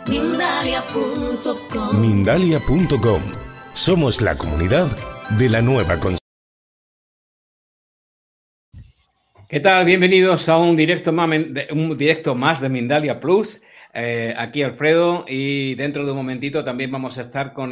Mindalia.com. Mindalia.com. Somos la comunidad de la nueva consulta. ¿Qué tal? Bienvenidos a un directo más de Mindalia Plus. Aquí Alfredo, y dentro de un momentito también vamos a estar con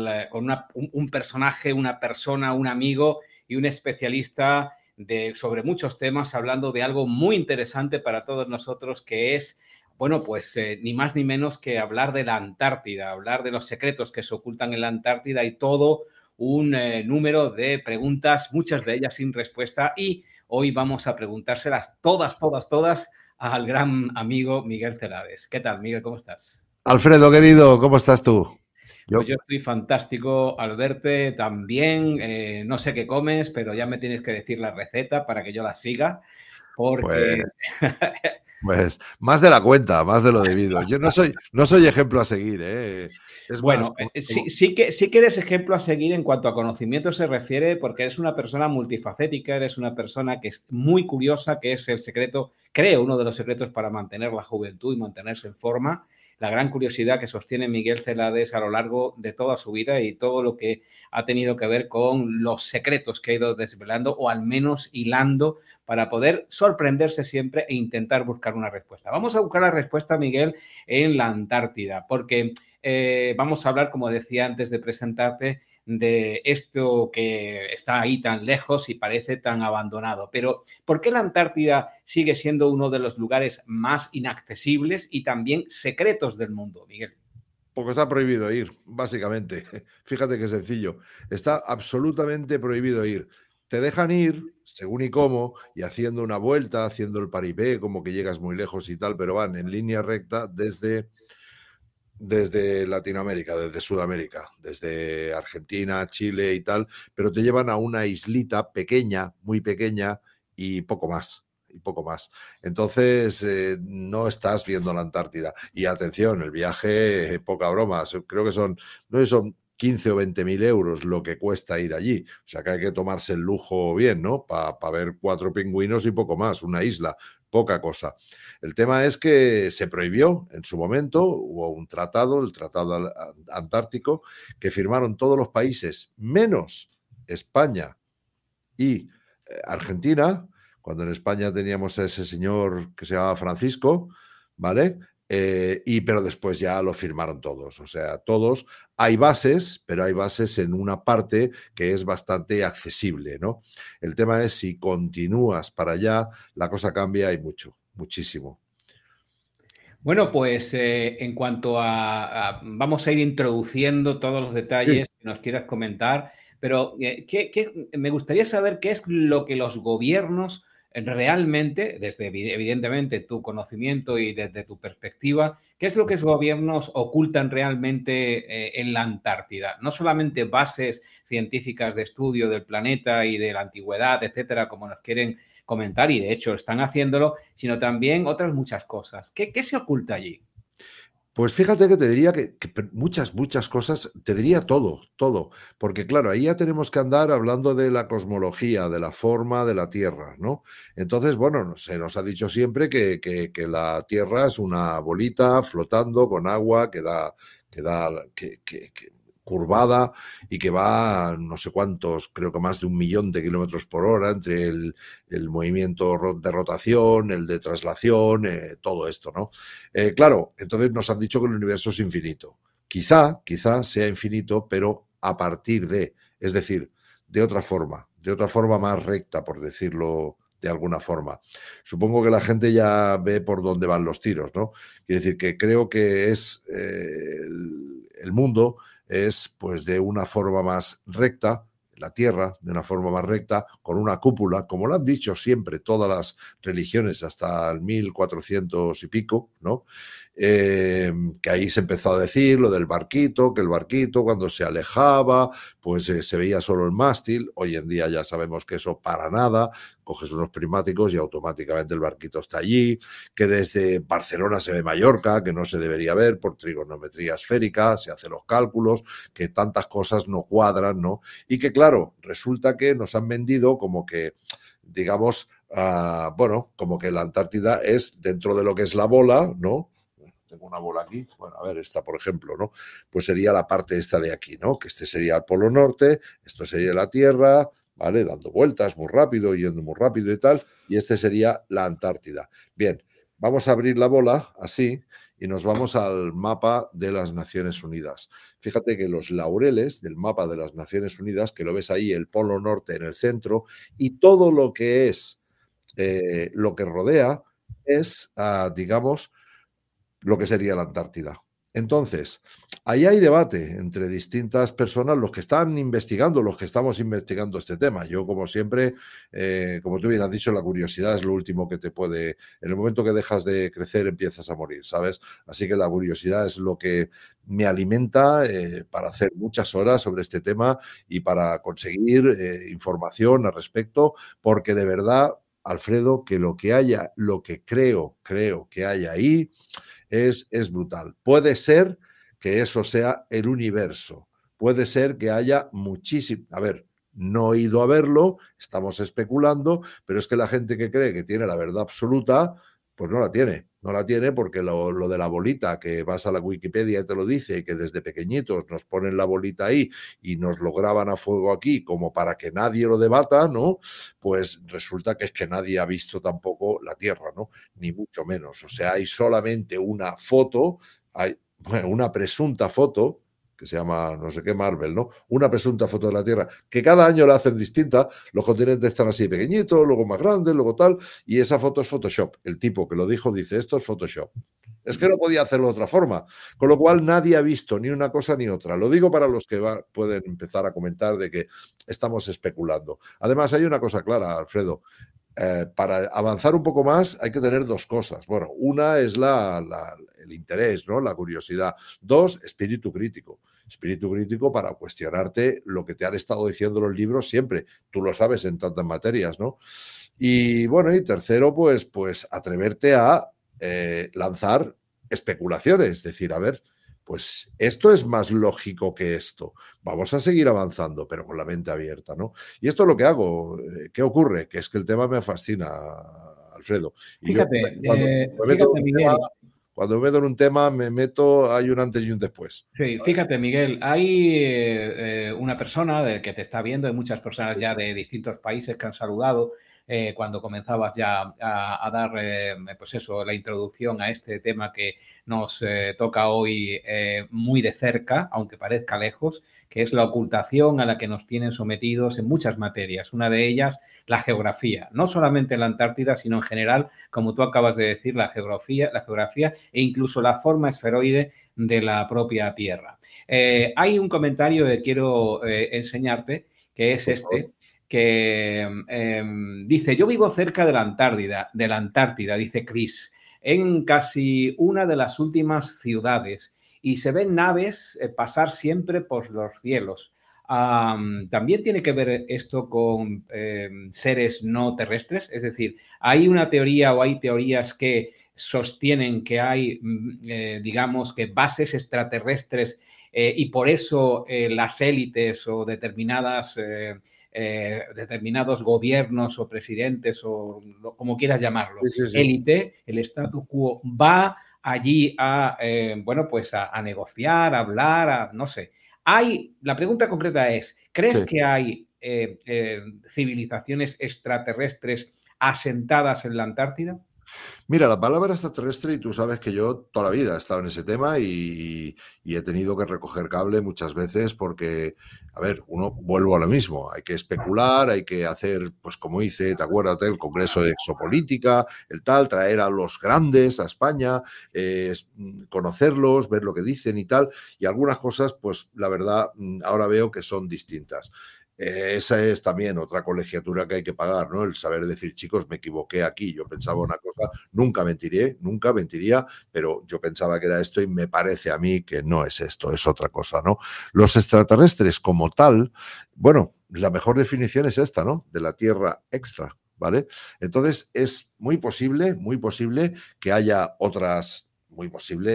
un personaje, una persona, un amigo y un especialista sobre muchos temas, hablando de algo muy interesante para todos nosotros, que es, bueno, pues ni más ni menos que hablar de la Antártida, hablar de los secretos que se ocultan en la Antártida y todo un número de preguntas, muchas de ellas sin respuesta, y hoy vamos a preguntárselas todas al gran amigo Miguel Celades. ¿Qué tal, Miguel? ¿Cómo estás? Alfredo, querido, ¿cómo estás tú? Pues yo estoy fantástico al verte también. No sé qué comes, pero ya me tienes que decir la receta para que yo la siga, porque... Pues más de la cuenta, más de lo debido. Yo no soy ejemplo a seguir, ¿eh? Es bueno, más, sí que eres ejemplo a seguir en cuanto a conocimiento se refiere, porque eres una persona multifacética, eres una persona que es muy curiosa, que es el secreto, creo, uno de los secretos para mantener la juventud y mantenerse en forma. La gran curiosidad que sostiene Miguel Celades a lo largo de toda su vida y todo lo que ha tenido que ver con los secretos que ha ido desvelando, o al menos hilando, para poder sorprenderse siempre e intentar buscar una respuesta. Vamos a buscar la respuesta, Miguel, en la Antártida, porque vamos a hablar, como decía antes de presentarte, de esto que está ahí tan lejos y parece tan abandonado. Pero, ¿por qué la Antártida sigue siendo uno de los lugares más inaccesibles y también secretos del mundo, Miguel? Porque está prohibido ir, básicamente. Fíjate qué sencillo. Está absolutamente prohibido ir. Te dejan ir, según y cómo, y haciendo una vuelta, haciendo el paripé, como que llegas muy lejos y tal, pero van en línea recta desde Latinoamérica, desde Sudamérica, desde Argentina, Chile y tal, pero te llevan a una islita pequeña, muy pequeña, y poco más. Entonces, no estás viendo la Antártida. Y atención, el viaje, poca broma, creo que son 15 o 20 mil euros lo que cuesta ir allí. O sea que hay que tomarse el lujo bien, ¿no? Para ver 4 pingüinos y poco más, una isla, poca cosa. El tema es que se prohibió en su momento, hubo un tratado, el Tratado Antártico, que firmaron todos los países, menos España y Argentina, cuando en España teníamos a ese señor que se llamaba Francisco, ¿vale? Pero después ya lo firmaron todos, o sea, todos. Hay bases, pero hay bases en una parte que es bastante accesible, ¿no? El tema es si continúas para allá, la cosa cambia y mucho, muchísimo. Bueno, pues en cuanto vamos a ir introduciendo todos los detalles que nos quieras comentar, pero me gustaría saber qué es lo que los gobiernos realmente, desde evidentemente tu conocimiento y desde tu perspectiva, qué es lo que los gobiernos ocultan realmente en la Antártida. No solamente bases científicas de estudio del planeta y de la antigüedad, etcétera, como nos quieren comentar, y de hecho están haciéndolo, sino también otras muchas cosas. ¿Qué se oculta allí? Pues fíjate que te diría que muchas cosas, te diría todo, porque claro, ahí ya tenemos que andar hablando de la cosmología, de la forma de la Tierra, ¿no? Entonces, bueno, se nos ha dicho siempre que la Tierra es una bolita flotando con agua que curvada y que va no sé cuántos, creo que más de 1 millón de kilómetros por hora entre el movimiento de rotación, el de traslación, todo esto, ¿no? Claro, entonces nos han dicho que el universo es infinito. Quizá sea infinito, pero a partir es decir, de otra forma más recta, por decirlo de alguna forma. Supongo que la gente ya ve por dónde van los tiros, ¿no? Quiere decir que creo que es el mundo es pues de una forma más recta, la Tierra de una forma más recta, con una cúpula, como lo han dicho siempre todas las religiones hasta el 1400 y pico, ¿no? Que ahí se empezó a decir lo del barquito, que el barquito cuando se alejaba, pues se veía solo el mástil. Hoy en día ya sabemos que eso para nada, coges unos prismáticos y automáticamente el barquito está allí, que desde Barcelona se ve Mallorca, que no se debería ver por trigonometría esférica, se hacen los cálculos, que tantas cosas no cuadran, ¿no? Y que claro, resulta que nos han vendido como que, digamos, bueno, como que la Antártida es dentro de lo que es la bola, ¿no? tengo una bola aquí, bueno, a ver, esta por ejemplo, ¿no? Pues sería la parte esta de aquí, ¿no? Que este sería el Polo Norte, esto sería la Tierra, ¿vale? Dando vueltas muy rápido, yendo muy rápido y tal, y este sería la Antártida. Bien, vamos a abrir la bola así y nos vamos al mapa de las Naciones Unidas. Fíjate que los laureles del mapa de las Naciones Unidas, que lo ves ahí, el Polo Norte en el centro, y todo lo que es lo que rodea es, digamos, lo que sería la Antártida. Entonces, ahí hay debate entre distintas personas, los que están investigando, los que estamos investigando este tema. Yo, como siempre, como tú bien has dicho, la curiosidad es lo último que te puede... En el momento que dejas de crecer, empiezas a morir, ¿sabes? Así que la curiosidad es lo que me alimenta para hacer muchas horas sobre este tema y para conseguir información al respecto, porque de verdad, Alfredo, que lo que haya, lo que creo que haya ahí es brutal. Puede ser que eso sea el universo. Puede ser que haya muchísimo... A ver, no he ido a verlo, estamos especulando, pero es que la gente que cree que tiene la verdad absoluta, pues no la tiene. No la tiene porque lo de la bolita, que vas a la Wikipedia y te lo dice, que desde pequeñitos nos ponen la bolita ahí y nos lo graban a fuego aquí como para que nadie lo debata, ¿no? Pues resulta que es que nadie ha visto tampoco la Tierra, ¿no? Ni mucho menos. O sea, hay solamente una foto, hay una presunta foto, que se llama no sé qué Marvel, ¿no? Una presunta foto de la Tierra, que cada año la hacen distinta, los continentes están así pequeñitos, luego más grandes, luego tal, y esa foto es Photoshop. El tipo que lo dijo dice, esto es Photoshop. Es que no podía hacerlo de otra forma, con lo cual nadie ha visto ni una cosa ni otra. Lo digo para los que pueden empezar a comentar de que estamos especulando. Además, hay una cosa clara, Alfredo. Para avanzar un poco más hay que tener dos cosas. Bueno, una es el interés, ¿no? La curiosidad. Dos, espíritu crítico. Espíritu crítico para cuestionarte lo que te han estado diciendo los libros siempre. Tú lo sabes en tantas materias, ¿no? Y bueno, y tercero, pues atreverte a lanzar especulaciones. Es decir, a ver, pues esto es más lógico que esto. Vamos a seguir avanzando, pero con la mente abierta, ¿no? Y esto es lo que hago. ¿Qué ocurre? Que es que el tema me fascina, Alfredo. Y Fíjate, yo Miguel. Cuando me meto en un tema, hay un antes y un después. Sí, fíjate, Miguel, hay una persona que te está viendo, hay muchas personas ya de distintos países que han saludado cuando comenzabas ya a dar, pues eso, la introducción a este tema que nos toca hoy muy de cerca, aunque parezca lejos, que es la ocultación a la que nos tienen sometidos en muchas materias. Una de ellas, la geografía, no solamente en la Antártida, sino en general, como tú acabas de decir, la geografía e incluso la forma esferoide de la propia Tierra. Hay un comentario que quiero enseñarte, que es este, que dice, yo vivo cerca de la Antártida, dice Chris, en casi una de las últimas ciudades y se ven naves pasar siempre por los cielos. También tiene que ver esto con seres no terrestres, es decir, hay una teoría o hay teorías que sostienen que hay, digamos, que bases extraterrestres y por eso las élites o determinados gobiernos o presidentes o como quieras llamarlo, élite, el statu quo, va allí a, bueno, pues a negociar, a hablar, no sé. La pregunta concreta es, ¿crees que hay civilizaciones extraterrestres asentadas en la Antártida? Mira, la palabra extraterrestre, y tú sabes que yo toda la vida he estado en ese tema y he tenido que recoger cable muchas veces porque, a ver, vuelvo a lo mismo, hay que especular, hay que hacer, pues como hice, ¿te acuerdas del Congreso de Exopolítica, el tal, traer a los grandes a España, conocerlos, ver lo que dicen y tal, y algunas cosas, pues la verdad, ahora veo que son distintas. Esa es también otra colegiatura que hay que pagar, ¿no? El saber decir, chicos, me equivoqué aquí, yo pensaba una cosa, nunca mentiría, pero yo pensaba que era esto y me parece a mí que no es esto, es otra cosa, ¿no? Los extraterrestres como tal, bueno, la mejor definición es esta, ¿no? De la Tierra extra, ¿vale? Entonces es muy posible que haya otras, muy posible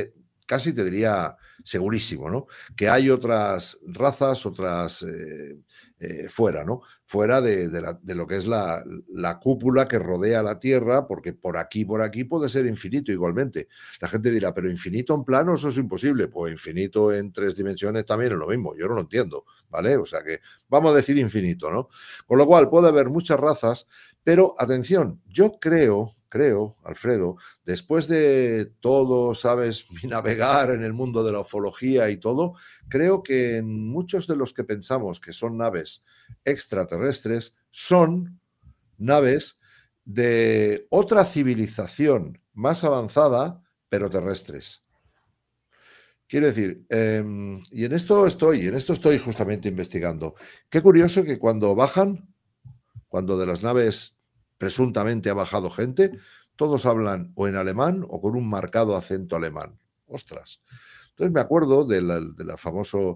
casi te diría segurísimo, ¿no? Que hay otras razas, otras fuera, ¿no? Fuera de lo que es la cúpula que rodea la Tierra, porque por aquí puede ser infinito igualmente. La gente dirá, pero infinito en plano, eso es imposible. Pues infinito en 3 dimensiones también es lo mismo. Yo no lo entiendo, ¿vale? O sea que vamos a decir infinito, ¿no? Con lo cual puede haber muchas razas, pero atención, yo creo, Alfredo, después de todo, sabes, mi navegar en el mundo de la ufología y todo, creo que en muchos de los que pensamos que son naves extraterrestres son naves de otra civilización más avanzada, pero terrestres. Quiero decir, y en esto estoy justamente investigando. Qué curioso que cuando bajan, cuando de las naves presuntamente ha bajado gente, todos hablan o en alemán o con un marcado acento alemán. Ostras. Entonces me acuerdo de la famoso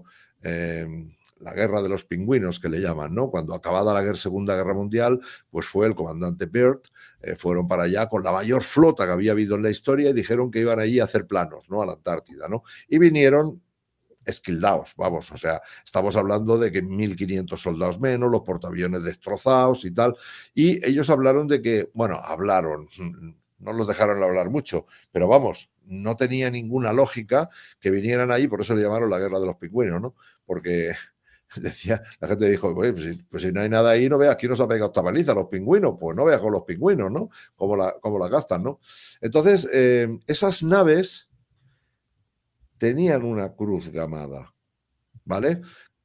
la guerra de los pingüinos que le llaman, ¿no? Cuando acabada la Segunda Guerra Mundial, pues fue el comandante Byrd, fueron para allá con la mayor flota que había habido en la historia y dijeron que iban allí a hacer planos, ¿no? A la Antártida, ¿no? Y vinieron esquildados, vamos, o sea, estamos hablando de que 1.500 soldados menos, los portaaviones destrozados y tal, y ellos hablaron de que, bueno, no los dejaron hablar mucho, pero vamos, no tenía ninguna lógica que vinieran ahí, por eso le llamaron la guerra de los pingüinos, ¿no? Porque decía, la gente dijo, pues si no hay nada ahí, no veas, aquí nos ha pegado esta paliza los pingüinos, pues no veas con los pingüinos, ¿no? Cómo la gastan, ¿no? Entonces, esas naves tenían una cruz gamada, ¿vale?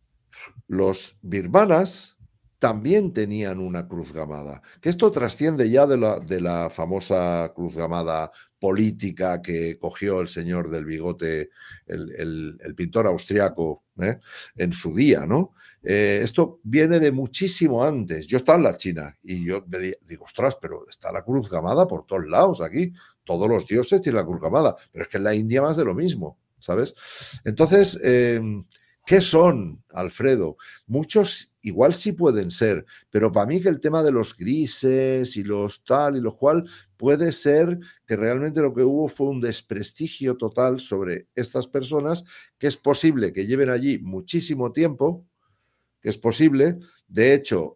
Los birmanas también tenían una cruz gamada, que esto trasciende ya de la famosa cruz gamada política que cogió el señor del bigote, el pintor austriaco, en su día, ¿no? Esto viene de muchísimo antes. Yo estaba en la China y yo me digo, ostras, pero está la cruz gamada por todos lados aquí. Todos los dioses tienen la cruz gamada, pero es que en la India más de lo mismo, ¿sabes? Entonces, ¿qué son, Alfredo? Muchos igual sí pueden ser, pero para mí que el tema de los grises y los tal y los cual puede ser que realmente lo que hubo fue un desprestigio total sobre estas personas, que es posible que lleven allí muchísimo tiempo, que es posible. De hecho,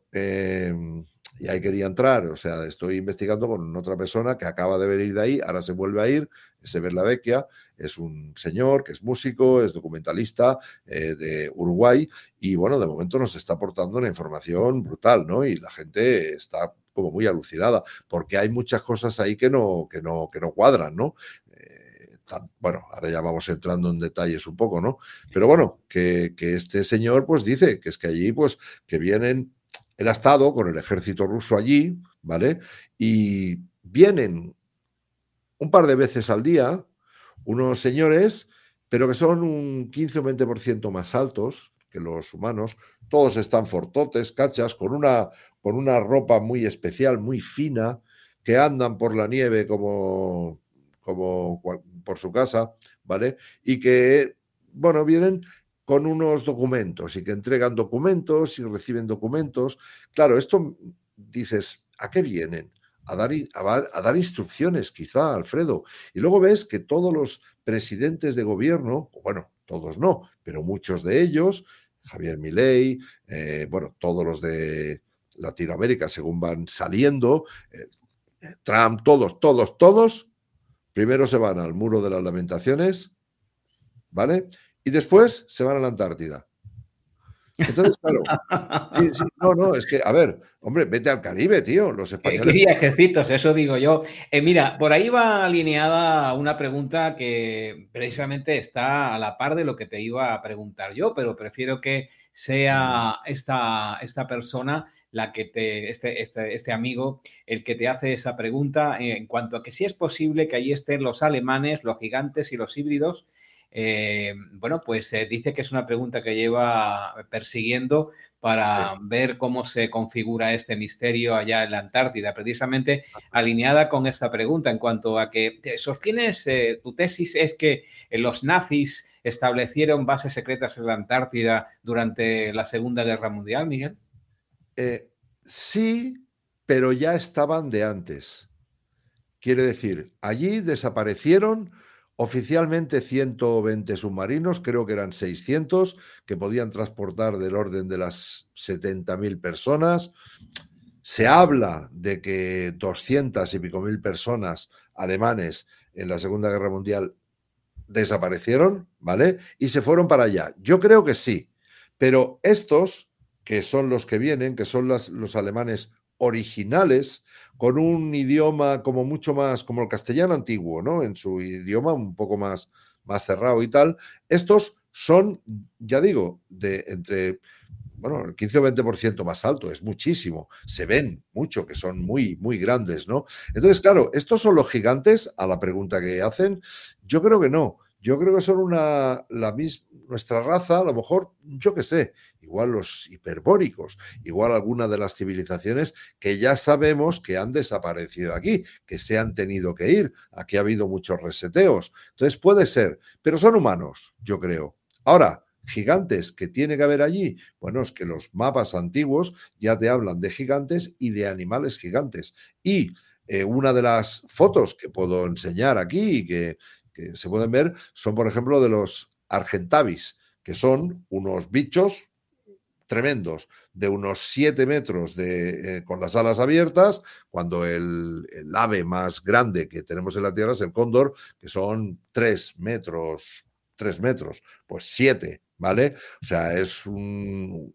y ahí quería entrar, o sea, estoy investigando con otra persona que acaba de venir de ahí, ahora se vuelve a ir, Eber La Vecchia, es un señor que es músico, es documentalista de Uruguay, y bueno, de momento nos está aportando una información brutal, ¿no? Y la gente está como muy alucinada, porque hay muchas cosas ahí que no cuadran, ¿no? Bueno, ahora ya vamos entrando en detalles un poco, ¿no? Pero bueno, que este señor pues dice que es que allí pues que vienen, él ha estado con el ejército ruso allí, ¿vale? Y vienen un par de veces al día unos señores, pero que son un 15 o 20% más altos que los humanos, todos están fortotes, cachas, con una ropa muy especial, muy fina, que andan por la nieve como por su casa, ¿vale? Y que, bueno, vienen con unos documentos y que entregan documentos y reciben documentos. Claro, esto dices, ¿a qué vienen? A dar instrucciones, quizá, Alfredo. Y luego ves que todos los presidentes de gobierno, bueno, todos no, pero muchos de ellos, Javier Milei, bueno, todos los de Latinoamérica, según van saliendo, Trump, todos, primero se van al Muro de las Lamentaciones, ¿vale? Y después se van a la Antártida. Entonces, claro, sí, no, es que, a ver, hombre, vete al Caribe, tío, los españoles. ¿Qué viajecitos? Eso digo yo. Mira, por ahí va alineada una pregunta que precisamente está a la par de lo que te iba a preguntar yo, pero prefiero que sea esta persona la que este amigo, el que te hace esa pregunta en cuanto a que si es posible que allí estén los alemanes, los gigantes y los híbridos. Bueno, pues dice que es una pregunta que lleva persiguiendo para ver cómo se configura este misterio allá en la Antártida, precisamente alineada con esta pregunta en cuanto a que sostienes, tu tesis es que los nazis establecieron bases secretas en la Antártida durante la Segunda Guerra Mundial, Miguel. Sí, pero ya estaban de antes. Quiere decir, allí desaparecieron Oficialmente 120 submarinos, creo que eran 600, que podían transportar del orden de las 70.000 personas. Se habla de que 200 y pico mil personas alemanes en la Segunda Guerra Mundial desaparecieron, ¿vale? Y se fueron para allá. Yo creo que sí, pero estos, que son los que vienen, que son los alemanes originales, con un idioma como mucho más, como el castellano antiguo, ¿no? En su idioma un poco más cerrado y tal, estos son, ya digo, de entre, bueno, el 15 o 20% más alto, es muchísimo. Se ven mucho, que son muy, muy grandes, ¿no? Entonces, claro, ¿estos son los gigantes? A la pregunta que hacen, yo creo que no. Yo creo que son nuestra raza, a lo mejor, yo qué sé, igual los hiperbóricos, igual alguna de las civilizaciones que ya sabemos que han desaparecido aquí, que se han tenido que ir. Aquí ha habido muchos reseteos. Entonces puede ser, pero son humanos, yo creo. Ahora, gigantes que tiene que haber allí, bueno, es que los mapas antiguos ya te hablan de gigantes y de animales gigantes. Y una de las fotos que puedo enseñar aquí y que se pueden ver son, por ejemplo, de los argentavis, que son unos bichos tremendos, de unos 7 metros con las alas abiertas, cuando el ave más grande que tenemos en la Tierra es el cóndor, que son 3 metros, pues 7, ¿vale? O sea, es un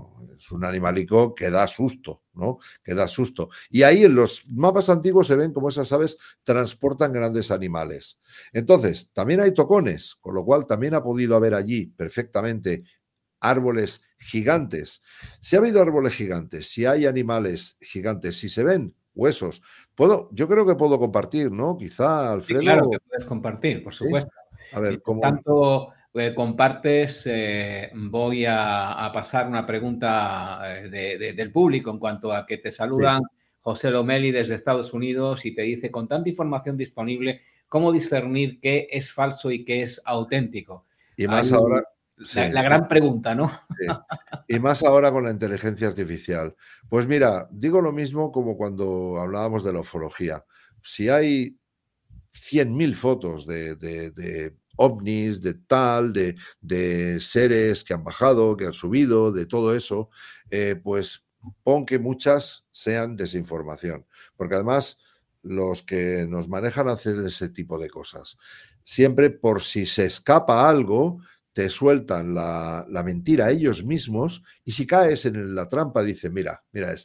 animalico que da susto, ¿no? Que da susto. Y ahí en los mapas antiguos se ven cómo esas aves transportan grandes animales. Entonces, también hay tocones, con lo cual también ha podido haber allí perfectamente árboles gigantes. Si ha habido árboles gigantes, si hay animales gigantes, si se ven huesos, yo creo que puedo compartir, ¿no? Quizá, Alfredo. Sí, claro que puedes compartir, por supuesto. ¿Sí? A ver, ¿cómo? Tanto compartes, voy a pasar una pregunta del público en cuanto a que te saludan. Sí. José Lomeli desde Estados Unidos y te dice, con tanta información disponible, ¿cómo discernir qué es falso y qué es auténtico? Y más ahora... La gran pregunta, ¿no? Sí. Y más ahora con la inteligencia artificial. Pues mira, digo lo mismo como cuando hablábamos de la ufología. Si hay 100.000 fotos de ovnis, de tal, de seres que han bajado, que han subido, de todo eso, pues pon que muchas sean desinformación. Porque además los que nos manejan hacen ese tipo de cosas. Siempre por si se escapa algo, te sueltan la mentira ellos mismos y si caes en la trampa dicen, mira,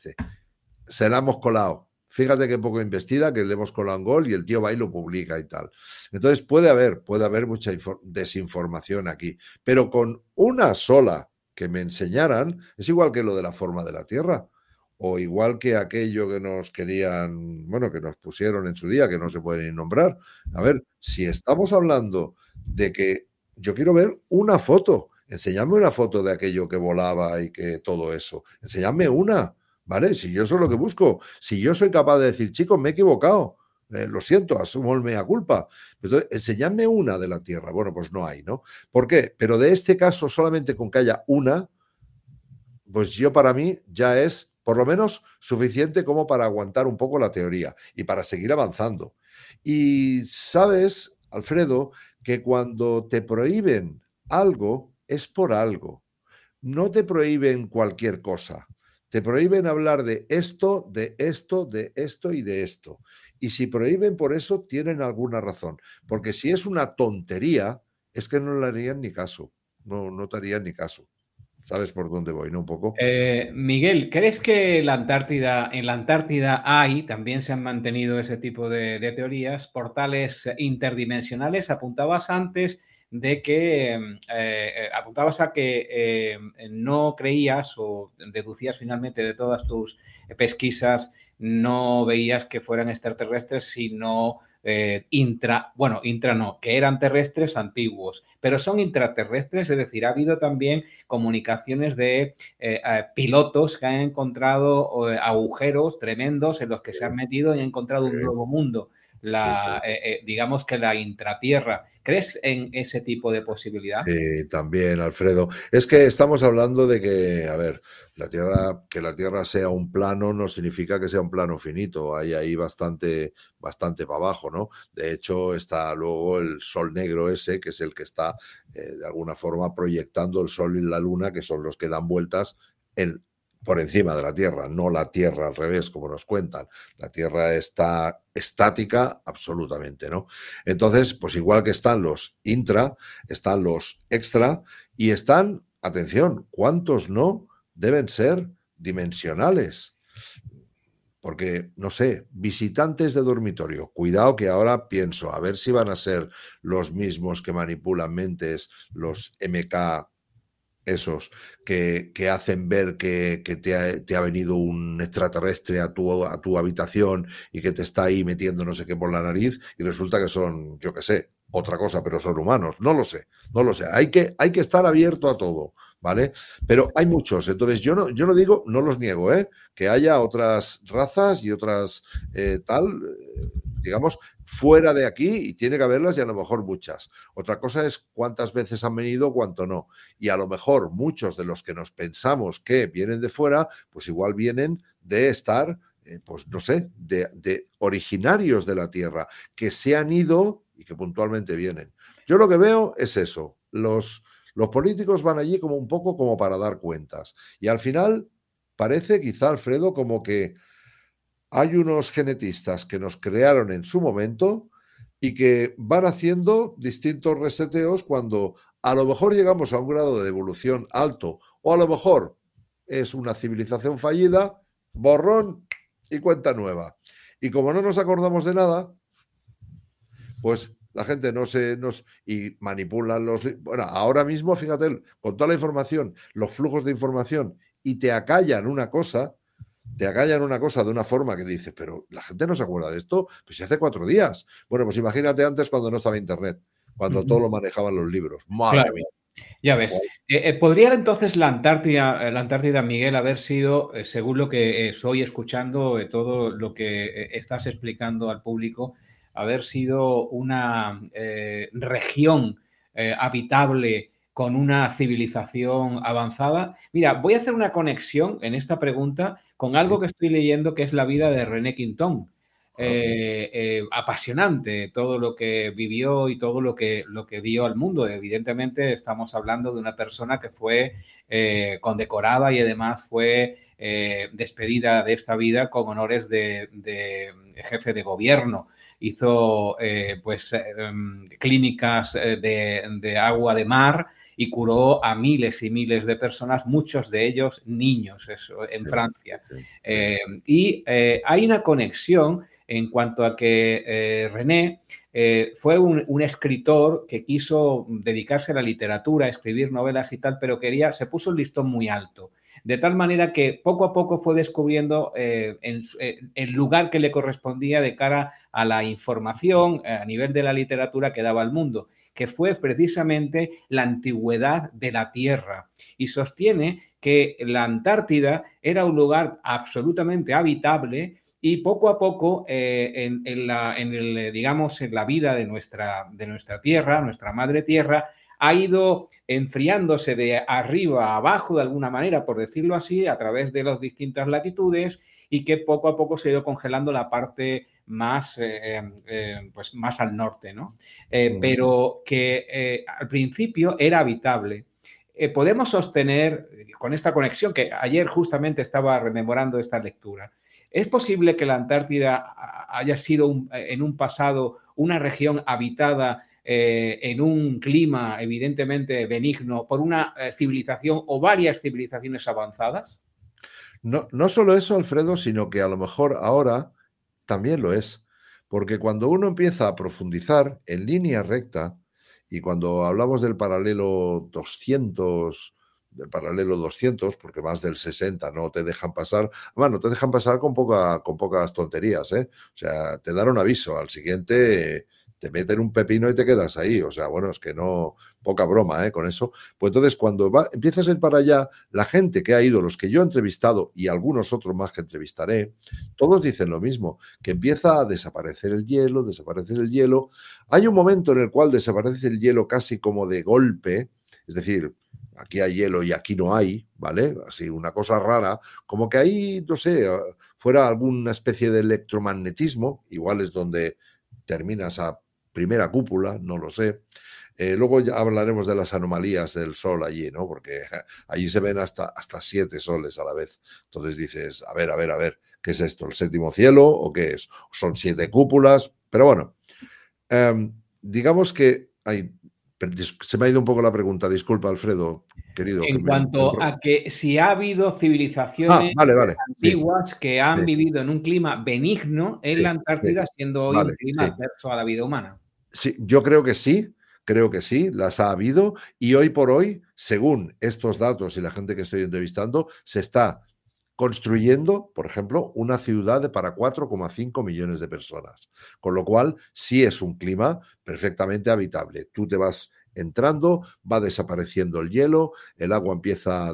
se la hemos colado. Fíjate qué poco investida, que le hemos colado un gol y el tío va y lo publica y tal. Entonces puede haber mucha desinformación aquí, pero con una sola que me enseñaran, es igual que lo de la forma de la Tierra, o igual que aquello que nos querían, bueno, que nos pusieron en su día, que no se pueden ni nombrar. A ver, si estamos hablando de que yo quiero ver una foto, enséñame una foto de aquello que volaba y que todo eso, enséñame una. ¿Vale? Si yo eso es lo que busco, si yo soy capaz de decir, chicos, me he equivocado, lo siento, asumo el mea culpa. Entonces, enseñadme una de la Tierra. Bueno, pues no hay, ¿no? ¿Por qué? Pero de este caso, solamente con que haya una, pues yo para mí ya es por lo menos suficiente como para aguantar un poco la teoría y para seguir avanzando. Y sabes, Alfredo, que cuando te prohíben algo, es por algo. No te prohíben cualquier cosa. Te prohíben hablar de esto, de esto, de esto y de esto. Y si prohíben por eso, tienen alguna razón. Porque si es una tontería, es que no le harían ni caso. No te harían ni caso. ¿Sabes por dónde voy, no? Un poco. Miguel, ¿crees que en la Antártida hay, también se han mantenido ese tipo de teorías, portales interdimensionales? Apuntabas antes de que apuntabas a que no creías o deducías finalmente de todas tus pesquisas, no veías que fueran extraterrestres, sino que eran terrestres antiguos, pero son intraterrestres, es decir, ha habido también comunicaciones de pilotos que han encontrado agujeros tremendos en los que se han metido y han encontrado un nuevo mundo. digamos que la intratierra. ¿Crees en ese tipo de posibilidad? Sí, también, Alfredo. Es que estamos hablando de que, a ver, que la Tierra sea un plano no significa que sea un plano finito. Hay ahí bastante para abajo, ¿no? De hecho, está luego el Sol negro ese, que es el que está, de alguna forma, proyectando el Sol y la Luna, que son los que dan vueltas por encima de la Tierra, no la Tierra al revés, como nos cuentan. La Tierra está estática absolutamente, ¿no? Entonces, pues igual que están los intra, están los extra y están, atención, ¿cuántos no deben ser dimensionales? Porque, no sé, visitantes de dormitorio, cuidado que ahora pienso, a ver si van a ser los mismos que manipulan mentes, los MK, esos que hacen ver que te ha venido un extraterrestre a tu habitación y que te está ahí metiendo no sé qué por la nariz y resulta que son, yo qué sé, otra cosa, pero son humanos. No lo sé. Hay que estar abierto a todo, ¿vale? Pero hay muchos. Entonces yo no digo, no los niego, que haya otras razas y otras digamos, fuera de aquí y tiene que haberlas y a lo mejor muchas. Otra cosa es cuántas veces han venido, cuánto no. Y a lo mejor muchos de los que nos pensamos que vienen de fuera, pues igual vienen de estar, pues no sé, de originarios de la Tierra, que se han ido y que puntualmente vienen. Yo lo que veo es eso. Los políticos van allí como un poco como para dar cuentas. Y al final parece, quizá, Alfredo, como que hay unos genetistas que nos crearon en su momento y que van haciendo distintos reseteos cuando a lo mejor llegamos a un grado de evolución alto o a lo mejor es una civilización fallida, borrón y cuenta nueva. Y como no nos acordamos de nada, pues la gente y manipulan bueno, ahora mismo, fíjate, con toda la información, los flujos de información, y te acallan una cosa de una forma que dices, pero la gente no se acuerda de esto, pues si hace 4 días. Bueno, pues imagínate antes cuando no estaba internet, cuando todo lo manejaban los libros. Madre mía. Ya ves. ¿Podría entonces la Antártida, Miguel, haber sido, según lo que estoy escuchando, todo lo que estás explicando al público, haber sido una región habitable con una civilización avanzada? Mira, voy a hacer una conexión en esta pregunta con algo que estoy leyendo, que es la vida de René Quintón. Apasionante todo lo que vivió y todo lo que dio al mundo. Evidentemente estamos hablando de una persona que fue condecorada y además fue despedida de esta vida con honores de jefe de gobierno. Hizo clínicas de agua de mar y curó a miles y miles de personas, muchos de ellos niños, en Francia. Y hay una conexión en cuanto a que René fue un escritor que quiso dedicarse a la literatura, a escribir novelas y tal, pero se puso el listón muy alto. De tal manera que poco a poco fue descubriendo el lugar que le correspondía de cara a la información a nivel de la literatura que daba al mundo, que fue precisamente la antigüedad de la Tierra. Y sostiene que la Antártida era un lugar absolutamente habitable y poco a poco en la vida de nuestra Tierra, nuestra madre Tierra, ha ido enfriándose de arriba a abajo de alguna manera, por decirlo así, a través de las distintas latitudes y que poco a poco se ha ido congelando la parte más al norte, ¿no? Pero que al principio era habitable. Podemos sostener, con esta conexión, que ayer justamente estaba rememorando esta lectura, ¿es posible que la Antártida haya sido en un pasado una región habitada en un clima evidentemente benigno por una civilización o varias civilizaciones avanzadas? No solo eso, Alfredo, sino que a lo mejor ahora también lo es. Porque cuando uno empieza a profundizar en línea recta, y cuando hablamos del paralelo 200, porque más del 60 no te dejan pasar, bueno, te dejan pasar con pocas tonterías, ¿eh? O sea, te dan un aviso, al siguiente te meten un pepino y te quedas ahí. O sea, bueno, es que no, poca broma, con eso. Pues entonces, cuando empiezas a ir para allá, la gente que ha ido, los que yo he entrevistado y algunos otros más que entrevistaré, todos dicen lo mismo, que empieza a desaparecer el hielo, desaparecer el hielo. Hay un momento en el cual desaparece el hielo casi como de golpe, es decir, aquí hay hielo y aquí no hay, ¿vale? Así, una cosa rara, como que ahí, no sé, fuera alguna especie de electromagnetismo, igual es donde termina esa primera cúpula, no lo sé. Luego ya hablaremos de las anomalías del Sol allí, ¿no? Porque allí se ven hasta 7 soles a la vez. Entonces dices, a ver, ¿qué es esto? ¿El séptimo cielo o qué es? ¿Son 7 cúpulas? Pero bueno, digamos que... se me ha ido un poco la pregunta, disculpa, Alfredo, querido. En cuanto a que si ha habido civilizaciones vale, antiguas sí, que han vivido en un clima benigno en la Antártida, siendo hoy un clima adverso a la vida humana. Sí, yo creo que sí, las ha habido y hoy por hoy, según estos datos y la gente que estoy entrevistando, se está construyendo, por ejemplo, una ciudad para 4,5 millones de personas, con lo cual sí es un clima perfectamente habitable. Tú te vas entrando, va desapareciendo el hielo, el agua empieza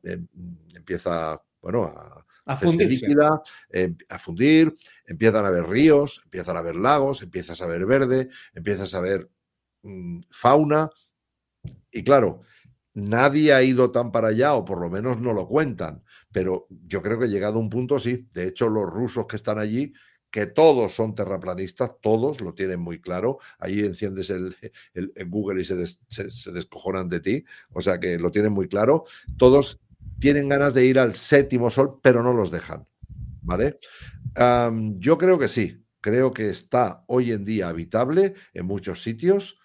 bueno, a hacerse líquida, a fundir, empiezan a haber ríos, empiezan a haber lagos, empiezas a ver verde, empiezas a ver fauna. Y claro, nadie ha ido tan para allá, o por lo menos no lo cuentan, pero yo creo que llegado a un punto sí. De hecho, los rusos que están allí, que todos son terraplanistas, todos lo tienen muy claro. Allí enciendes el Google y se descojonan de ti, o sea que lo tienen muy claro. Todos tienen ganas de ir al séptimo sol, pero no los dejan, ¿vale? Yo creo que sí, creo que está hoy en día habitable en muchos sitios.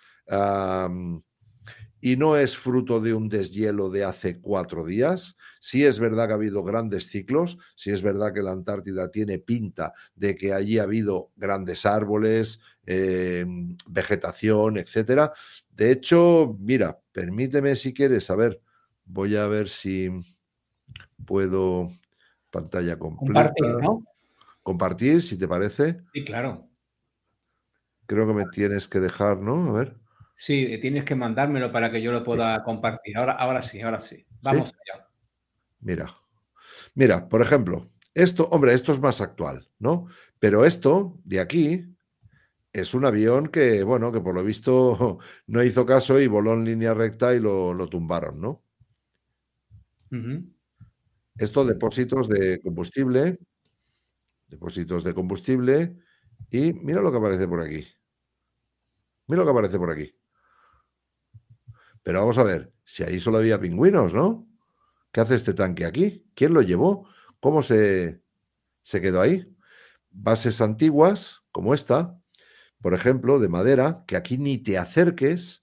Y no es fruto de un deshielo de hace 4 días. Sí es verdad que ha habido grandes ciclos, sí es verdad que la Antártida tiene pinta de que allí ha habido grandes árboles, vegetación, etcétera. De hecho, mira, permíteme si quieres, a ver, voy a ver si puedo pantalla completa. Compartir, ¿no? Compartir, si te parece. Sí, claro. Creo que me tienes que dejar, ¿no? A ver. Sí, tienes que mandármelo para que yo lo pueda compartir. Ahora sí. Vamos allá. Mira, por ejemplo, esto es más actual, ¿no? Pero esto de aquí es un avión que, bueno, que por lo visto no hizo caso y voló en línea recta y lo tumbaron, ¿no? Esto, depósitos de combustible, y mira lo que aparece por aquí. Pero vamos a ver, si ahí solo había pingüinos, ¿no? ¿Qué hace este tanque aquí? ¿Quién lo llevó? ¿Cómo se quedó ahí? Bases antiguas, como esta, por ejemplo, de madera, que aquí ni te acerques.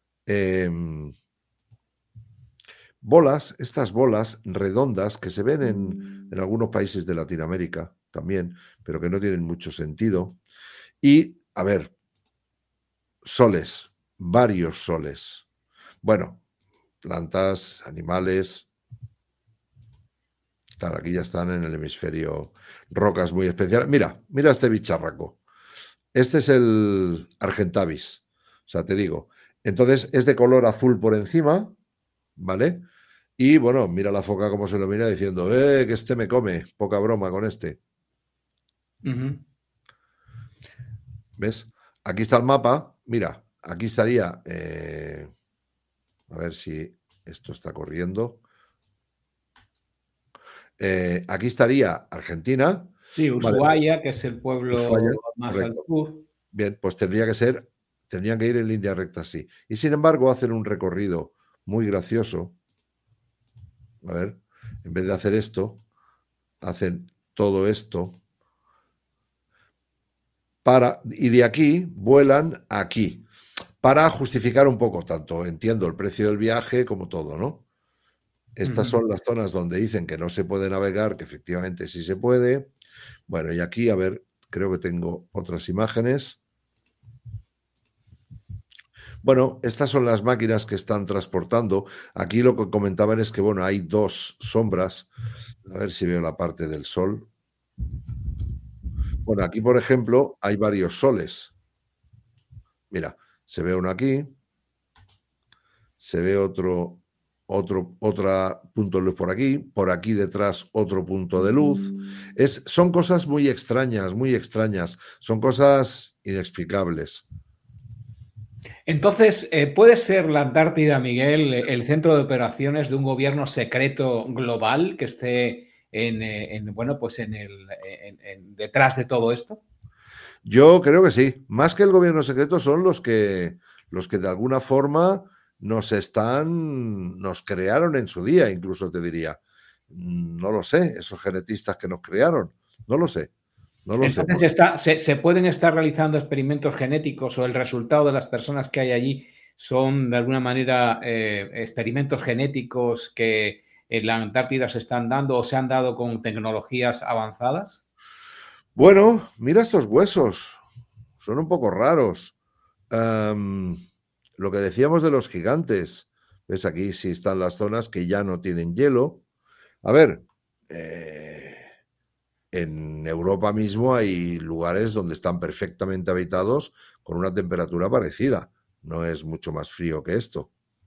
Estas bolas redondas que se ven en algunos países de Latinoamérica también, pero que no tienen mucho sentido. Y, a ver, soles, varios soles. Bueno, plantas, animales. Claro, aquí ya están en el hemisferio, rocas muy especiales. Mira este bicharraco. Este es el Argentavis. O sea, te digo. Entonces, es de color azul por encima, ¿vale? Y bueno, mira la foca como se lo mira diciendo, que este me come, poca broma con este. ¿Ves? Aquí está el mapa. Mira, aquí estaría. A ver si esto está corriendo. Aquí estaría Argentina. Sí, Ushuaia, que es el pueblo más correcto. al sur. Bien, pues tendrían que ir en línea recta así. Y sin embargo, hacen un recorrido muy gracioso. A ver, en vez de hacer esto, hacen todo esto. Y de aquí vuelan aquí. Para justificar un poco, tanto entiendo el precio del viaje como todo, ¿no? Estas son las zonas donde dicen que no se puede navegar, que efectivamente sí se puede. Bueno, y aquí, a ver, creo que tengo otras imágenes. Bueno, estas son las máquinas que están transportando. Aquí lo que comentaban es que, bueno, hay 2 sombras. A ver si veo la parte del sol. Bueno, aquí, por ejemplo, hay varios soles. Mira, se ve uno aquí, se ve otro punto de luz por aquí detrás otro punto de luz. Son cosas muy extrañas, son cosas inexplicables. Entonces, ¿puede ser la Antártida, Miguel, el centro de operaciones de un gobierno secreto global que esté detrás de todo esto? Yo creo que sí. Más que el gobierno secreto son los que de alguna forma nos crearon en su día, incluso te diría. No lo sé, esos genetistas que nos crearon, no lo sé. No lo sé. Entonces, ¿se pueden estar realizando experimentos genéticos o el resultado de las personas que hay allí son de alguna manera experimentos genéticos que en la Antártida se están dando o se han dado con tecnologías avanzadas? Bueno, mira estos huesos, son un poco raros. Lo que decíamos de los gigantes, ves aquí sí están las zonas que ya no tienen hielo. A ver, en Europa mismo hay lugares donde están perfectamente habitados con una temperatura parecida. No es mucho más frío que esto.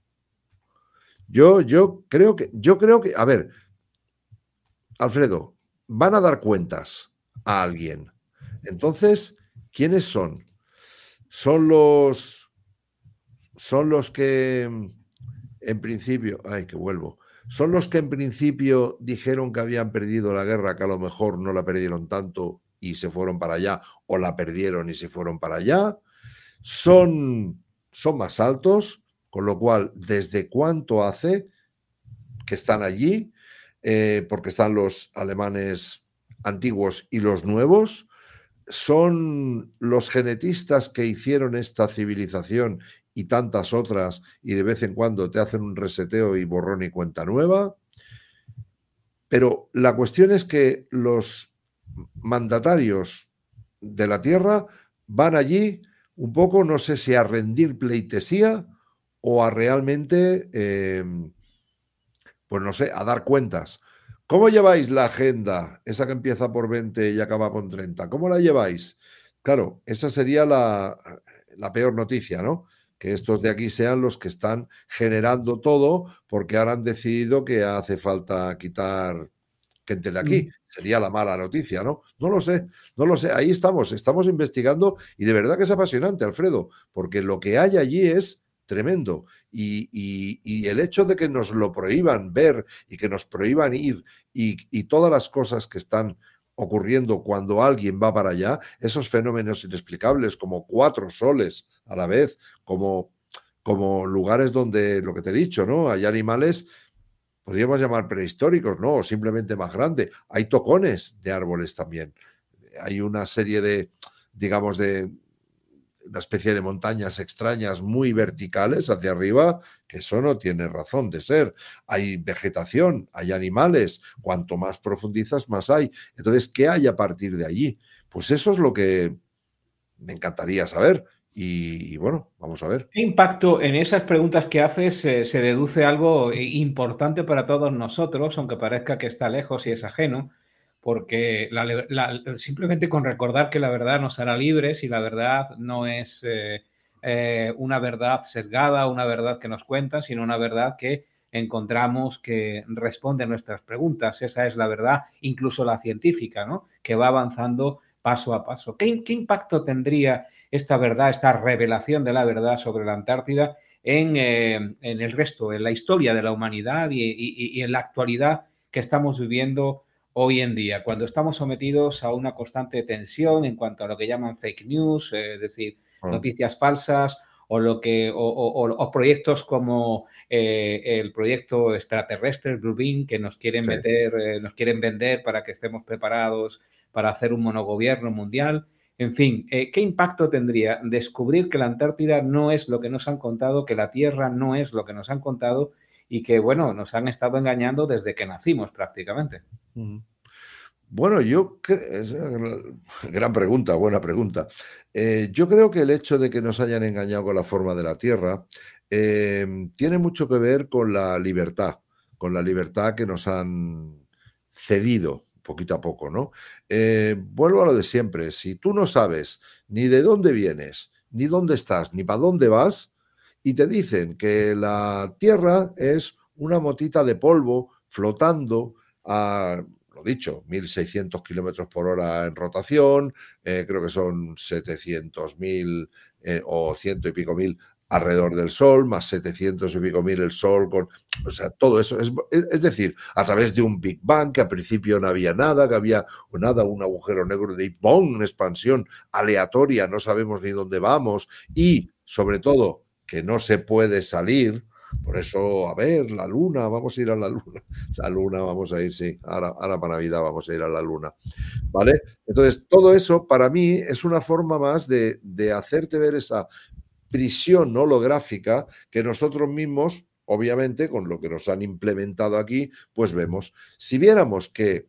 Yo creo que, a ver, Alfredo, van a dar cuentas a alguien. Entonces, ¿quiénes son? Son los que en principio, son los que en principio dijeron que habían perdido la guerra, que a lo mejor no la perdieron tanto y se fueron para allá, o la perdieron y se fueron para allá. Son más altos, con lo cual, ¿desde cuánto hace que están allí? Porque están los alemanes antiguos y los nuevos. Son los genetistas que hicieron esta civilización y tantas otras, y de vez en cuando te hacen un reseteo y borrón y cuenta nueva. Pero la cuestión es que los mandatarios de la Tierra van allí un poco, no sé si a rendir pleitesía o a realmente, pues no sé, a dar cuentas. ¿Cómo lleváis la agenda, esa que empieza por 20 y acaba con 30? ¿Cómo la lleváis? Claro, esa sería la peor noticia, ¿no? Que estos de aquí sean los que están generando todo porque ahora han decidido que hace falta quitar gente de aquí. Sería la mala noticia, ¿no? No lo sé. Ahí estamos investigando y de verdad que es apasionante, Alfredo, porque lo que hay allí es tremendo. Y el hecho de que nos lo prohíban ver y que nos prohíban ir y todas las cosas que están ocurriendo cuando alguien va para allá, esos fenómenos inexplicables como 4 soles a la vez, como lugares donde, lo que te he dicho, ¿no? Hay animales, podríamos llamar prehistóricos, ¿no? O simplemente más grandes. Hay tocones de árboles también. Hay una serie de, digamos, de una especie de montañas extrañas muy verticales hacia arriba, que eso no tiene razón de ser. Hay vegetación, hay animales, cuanto más profundizas, más hay. Entonces, ¿qué hay a partir de allí? Pues eso es lo que me encantaría saber. Y bueno, vamos a ver. ¿Qué impacto en esas preguntas que haces se deduce algo importante para todos nosotros, aunque parezca que está lejos y es ajeno? Porque simplemente con recordar que la verdad nos hará libres y la verdad no es una verdad sesgada, una verdad que nos cuentan, sino una verdad que encontramos que responde a nuestras preguntas. Esa es la verdad, incluso la científica, ¿no? Que va avanzando paso a paso. ¿Qué impacto tendría esta verdad, esta revelación de la verdad sobre la Antártida en el resto, en la historia de la humanidad y en la actualidad que estamos viviendo hoy en día, cuando estamos sometidos a una constante tensión en cuanto a lo que llaman fake news, es decir, noticias falsas o proyectos como el proyecto extraterrestre Blue Beam, que nos quieren meter, nos quieren vender para que estemos preparados para hacer un monogobierno mundial. En fin, ¿qué impacto tendría descubrir que la Antártida no es lo que nos han contado, que la Tierra no es lo que nos han contado y que, bueno, nos han estado engañando desde que nacimos prácticamente? Bueno, es una gran pregunta, buena pregunta. Yo creo que el hecho de que nos hayan engañado con la forma de la Tierra tiene mucho que ver con la libertad que nos han cedido poquito a poco, ¿no? Vuelvo a lo de siempre. Si tú no sabes ni de dónde vienes, ni dónde estás, ni para dónde vas, y te dicen que la Tierra es una motita de polvo flotando a, lo dicho, 1.600 kilómetros por hora en rotación, creo que son 700.000 o ciento y pico mil alrededor del Sol, más 700 y pico mil el Sol, o sea, todo eso. Es decir, a través de un Big Bang, que al principio no había nada, que había nada, un agujero negro de ¡pum!, una expansión aleatoria, no sabemos ni dónde vamos, y, sobre todo, que no se puede salir. Por eso, a ver, la Luna, vamos a ir a la Luna. La Luna, vamos a ir, sí. Ahora para Navidad vamos a ir a la Luna. ¿Vale? Entonces, todo eso para mí es una forma más de hacerte ver esa prisión holográfica que nosotros mismos, obviamente, con lo que nos han implementado aquí, pues vemos. Si viéramos que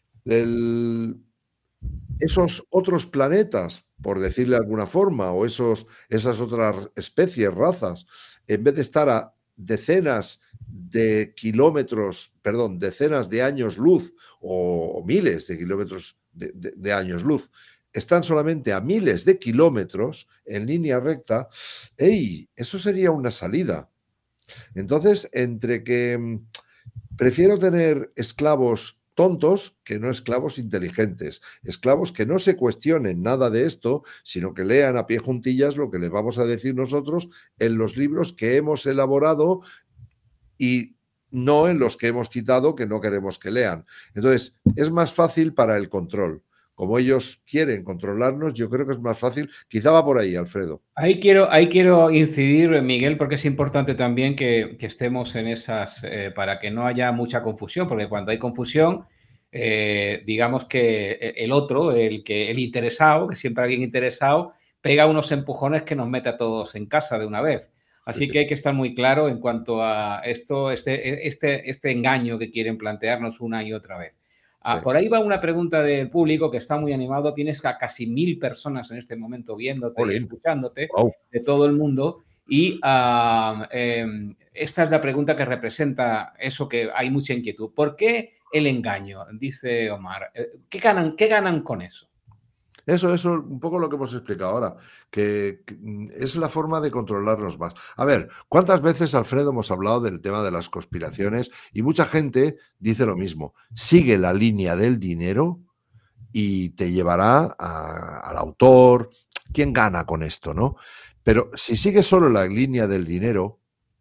esos otros planetas, por decirle de alguna forma, o esas otras especies, razas, en vez de estar a decenas de kilómetros, perdón, decenas de años luz o miles de kilómetros de años luz, están solamente a miles de kilómetros en línea recta, ¡ey! Eso sería una salida. Entonces, entre que prefiero tener esclavos tontos que no esclavos inteligentes, esclavos que no se cuestionen nada de esto, sino que lean a pie juntillas lo que les vamos a decir nosotros en los libros que hemos elaborado y no en los que hemos quitado que no queremos que lean. Entonces, es más fácil para el control. Como ellos quieren controlarnos, yo creo que es más fácil. Quizá va por ahí, Alfredo. Ahí quiero incidir, Miguel, porque es importante también que estemos en esas, para que no haya mucha confusión, porque cuando hay confusión, digamos que el otro, el interesado, que siempre hay alguien interesado, pega unos empujones que nos mete a todos en casa de una vez. Así que hay que estar muy claro en cuanto a esto, este engaño que quieren plantearnos una y otra vez. Sí. Por ahí va una pregunta del público que está muy animado. Tienes a casi 1.000 personas en este momento viéndote y escuchándote, wow, de todo el mundo. Y esta es la pregunta que representa eso, que hay mucha inquietud. ¿Por qué el engaño? Dice Omar. ¿Qué ganan con eso? Eso, un poco lo que hemos explicado ahora, que es la forma de controlarnos más. A ver, ¿cuántas veces, Alfredo, hemos hablado del tema de las conspiraciones? Y mucha gente dice lo mismo. Sigue la línea del dinero y te llevará al autor. ¿Quién gana con esto, no? Pero si sigues solo la línea del dinero,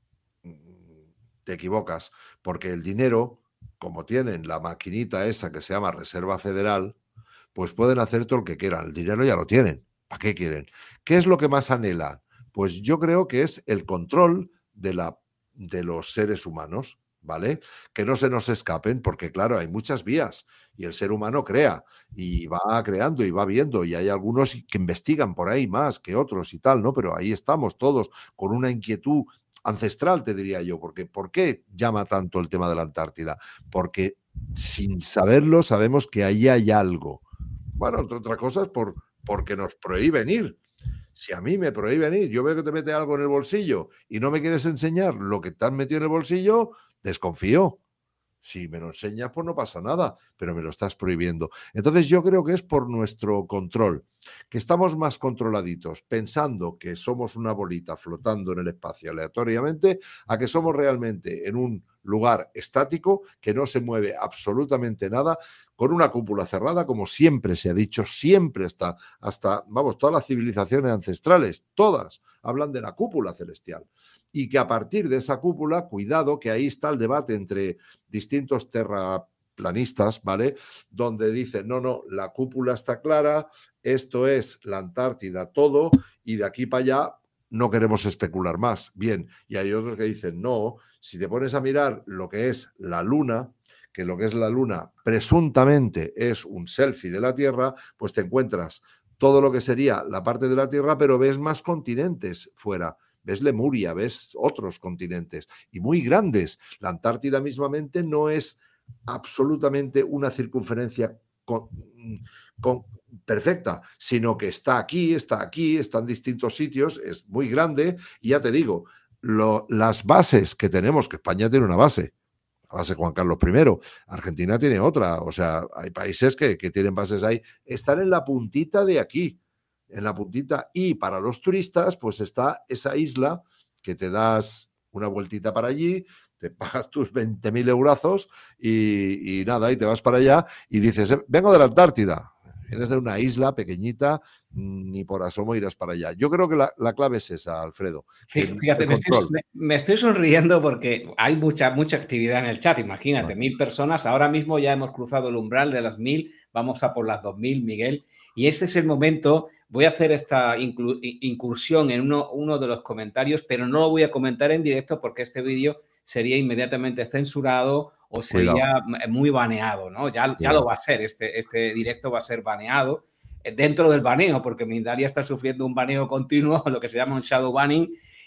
te equivocas, porque el dinero, como tienen la maquinita esa que se llama Reserva Federal, pues pueden hacer todo lo que quieran. El dinero ya lo tienen. ¿Para qué quieren? ¿Qué es lo que más anhela? Pues yo creo que es el control de los seres humanos, ¿vale? Que no se nos escapen, porque claro, hay muchas vías y el ser humano crea y va creando y va viendo, y hay algunos que investigan por ahí más que otros y tal, ¿no? Pero ahí estamos todos con una inquietud ancestral, te diría yo, porque ¿por qué llama tanto el tema de la Antártida? Porque sin saberlo sabemos que ahí hay algo. Bueno, entre otras cosas, porque nos prohíben ir. Si a mí me prohíben ir, yo veo que te mete algo en el bolsillo y no me quieres enseñar lo que te has metido en el bolsillo, desconfío. Si me lo enseñas, pues no pasa nada, pero me lo estás prohibiendo. Entonces yo creo que es por nuestro control, que estamos más controladitos, pensando que somos una bolita flotando en el espacio aleatoriamente, a que somos realmente en un lugar estático, que no se mueve absolutamente nada, con una cúpula cerrada, como siempre se ha dicho, siempre hasta, vamos, todas las civilizaciones ancestrales, todas hablan de la cúpula celestial. Y que a partir de esa cúpula, cuidado, que ahí está el debate entre distintos terraplanistas, ¿vale? Donde dicen, no, la cúpula está clara, esto es la Antártida todo, y de aquí para allá no queremos especular más. Bien, y hay otros que dicen, no, si te pones a mirar lo que es la Luna, que lo que es la Luna presuntamente es un selfie de la Tierra, pues te encuentras todo lo que sería la parte de la Tierra, pero ves más continentes fuera. Ves Lemuria, ves otros continentes y muy grandes. La Antártida mismamente no es absolutamente una circunferencia perfecta, sino que está aquí, está en distintos sitios, es muy grande y ya te digo, las bases que tenemos, que España tiene una base, la base Juan Carlos I, Argentina tiene otra, o sea, hay países que tienen bases ahí, están en la puntita de aquí. en la puntita. Y para los turistas, pues está esa isla que te das una vueltita para allí, te pagas tus 20.000 eurazos y nada, y te vas para allá y dices, vengo de la Antártida. Vienes de una isla pequeñita, ni por asomo irás para allá. Yo creo que la clave es esa, Alfredo. Fíjate, me estoy sonriendo porque hay mucha actividad en el chat. Imagínate, 1.000 personas. Ahora mismo ya hemos cruzado el umbral de las 1.000. Vamos a por las 2.000, Miguel. Y este es el momento. Voy a hacer esta incursión en uno de los comentarios, pero no lo voy a comentar en directo porque este vídeo sería inmediatamente censurado o sería muy baneado, ¿no? Ya lo va a ser. Este directo va a ser baneado dentro del baneo, porque Mindalia está sufriendo un baneo continuo, lo que se llama un shadow banning,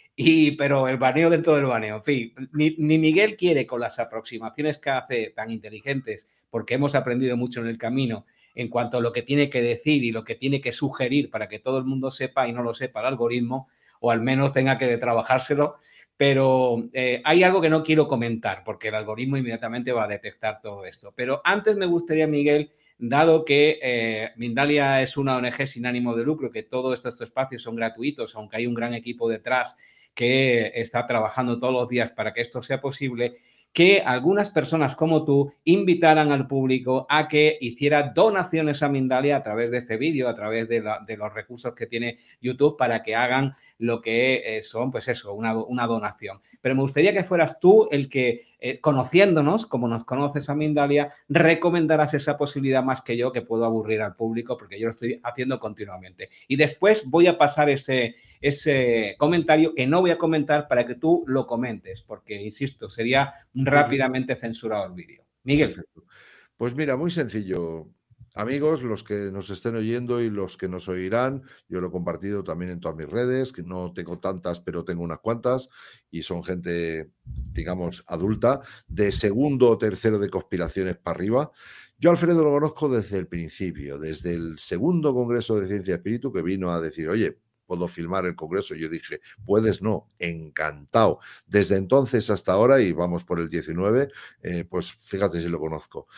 pero el baneo dentro del baneo. En fin, ni Miguel quiere, con las aproximaciones que hace tan inteligentes, porque hemos aprendido mucho en el camino en cuanto a lo que tiene que decir y lo que tiene que sugerir para que todo el mundo sepa y no lo sepa el algoritmo, o al menos tenga que trabajárselo. Pero hay algo que no quiero comentar, porque el algoritmo inmediatamente va a detectar todo esto. Pero antes me gustaría, Miguel, dado que Mindalia es una ONG sin ánimo de lucro, que todos estos espacios son gratuitos, aunque hay un gran equipo detrás que está trabajando todos los días para que esto sea posible, que algunas personas como tú invitaran al público a que hiciera donaciones a Mindalia a través de este vídeo, a través de los recursos que tiene YouTube, para que hagan lo que son, pues eso, una donación. Pero me gustaría que fueras tú el que, conociéndonos, como nos conoces a Mindalia, recomendaras esa posibilidad más que yo, que puedo aburrir al público, porque yo lo estoy haciendo continuamente. Y después voy a pasar ese comentario que no voy a comentar para que tú lo comentes, porque, insisto, sería rápidamente censurado el vídeo. Miguel. Perfecto. Pues mira, muy sencillo. Amigos, los que nos estén oyendo y los que nos oirán, yo lo he compartido también en todas mis redes, que no tengo tantas, pero tengo unas cuantas, y son gente, digamos, adulta, de segundo o tercero de conspiraciones para arriba. Yo a Alfredo lo conozco desde el principio, desde el segundo Congreso de Ciencia y Espíritu, que vino a decir, oye, puedo filmar el congreso. Yo dije, puedes, no, encantado. Desde entonces hasta ahora, y vamos por el 19, pues fíjate si lo conozco.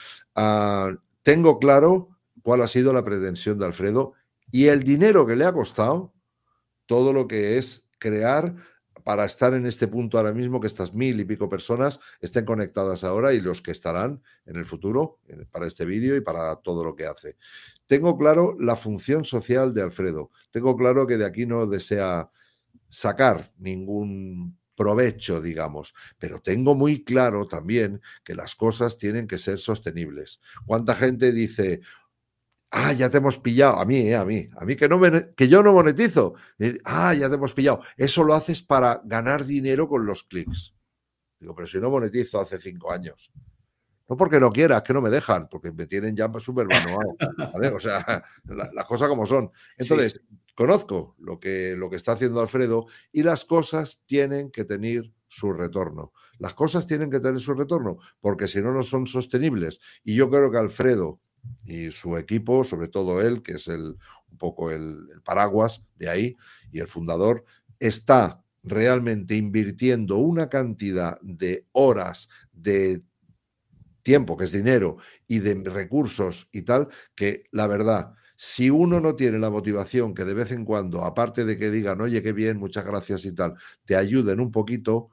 Tengo claro cuál ha sido la pretensión de Alfredo y el dinero que le ha costado todo lo que es crear para estar en este punto ahora mismo, que estas 1.000 y pico personas estén conectadas ahora y los que estarán en el futuro para este vídeo y para todo lo que hace. Tengo claro la función social de Alfredo. Tengo claro que de aquí no desea sacar ningún provecho, digamos, pero tengo muy claro también que las cosas tienen que ser sostenibles. ¿Cuánta gente dice, ya te hemos pillado? A mí que yo no monetizo. Ya te hemos pillado. Eso lo haces para ganar dinero con los clics. Digo, pero si no monetizo hace 5 años. No porque no quiera, es que no me dejan, porque me tienen ya súper manual, ¿vale? O sea, las cosas como son. Entonces, conozco lo que está haciendo Alfredo y las cosas tienen que tener su retorno. Las cosas tienen que tener su retorno, porque si no, no son sostenibles. Y yo creo que Alfredo y su equipo, sobre todo él, que es un poco el paraguas de ahí y el fundador, está realmente invirtiendo una cantidad de horas, de tiempo, que es dinero, y de recursos y tal, que la verdad, si uno no tiene la motivación que de vez en cuando, aparte de que digan, oye, qué bien, muchas gracias y tal, te ayuden un poquito,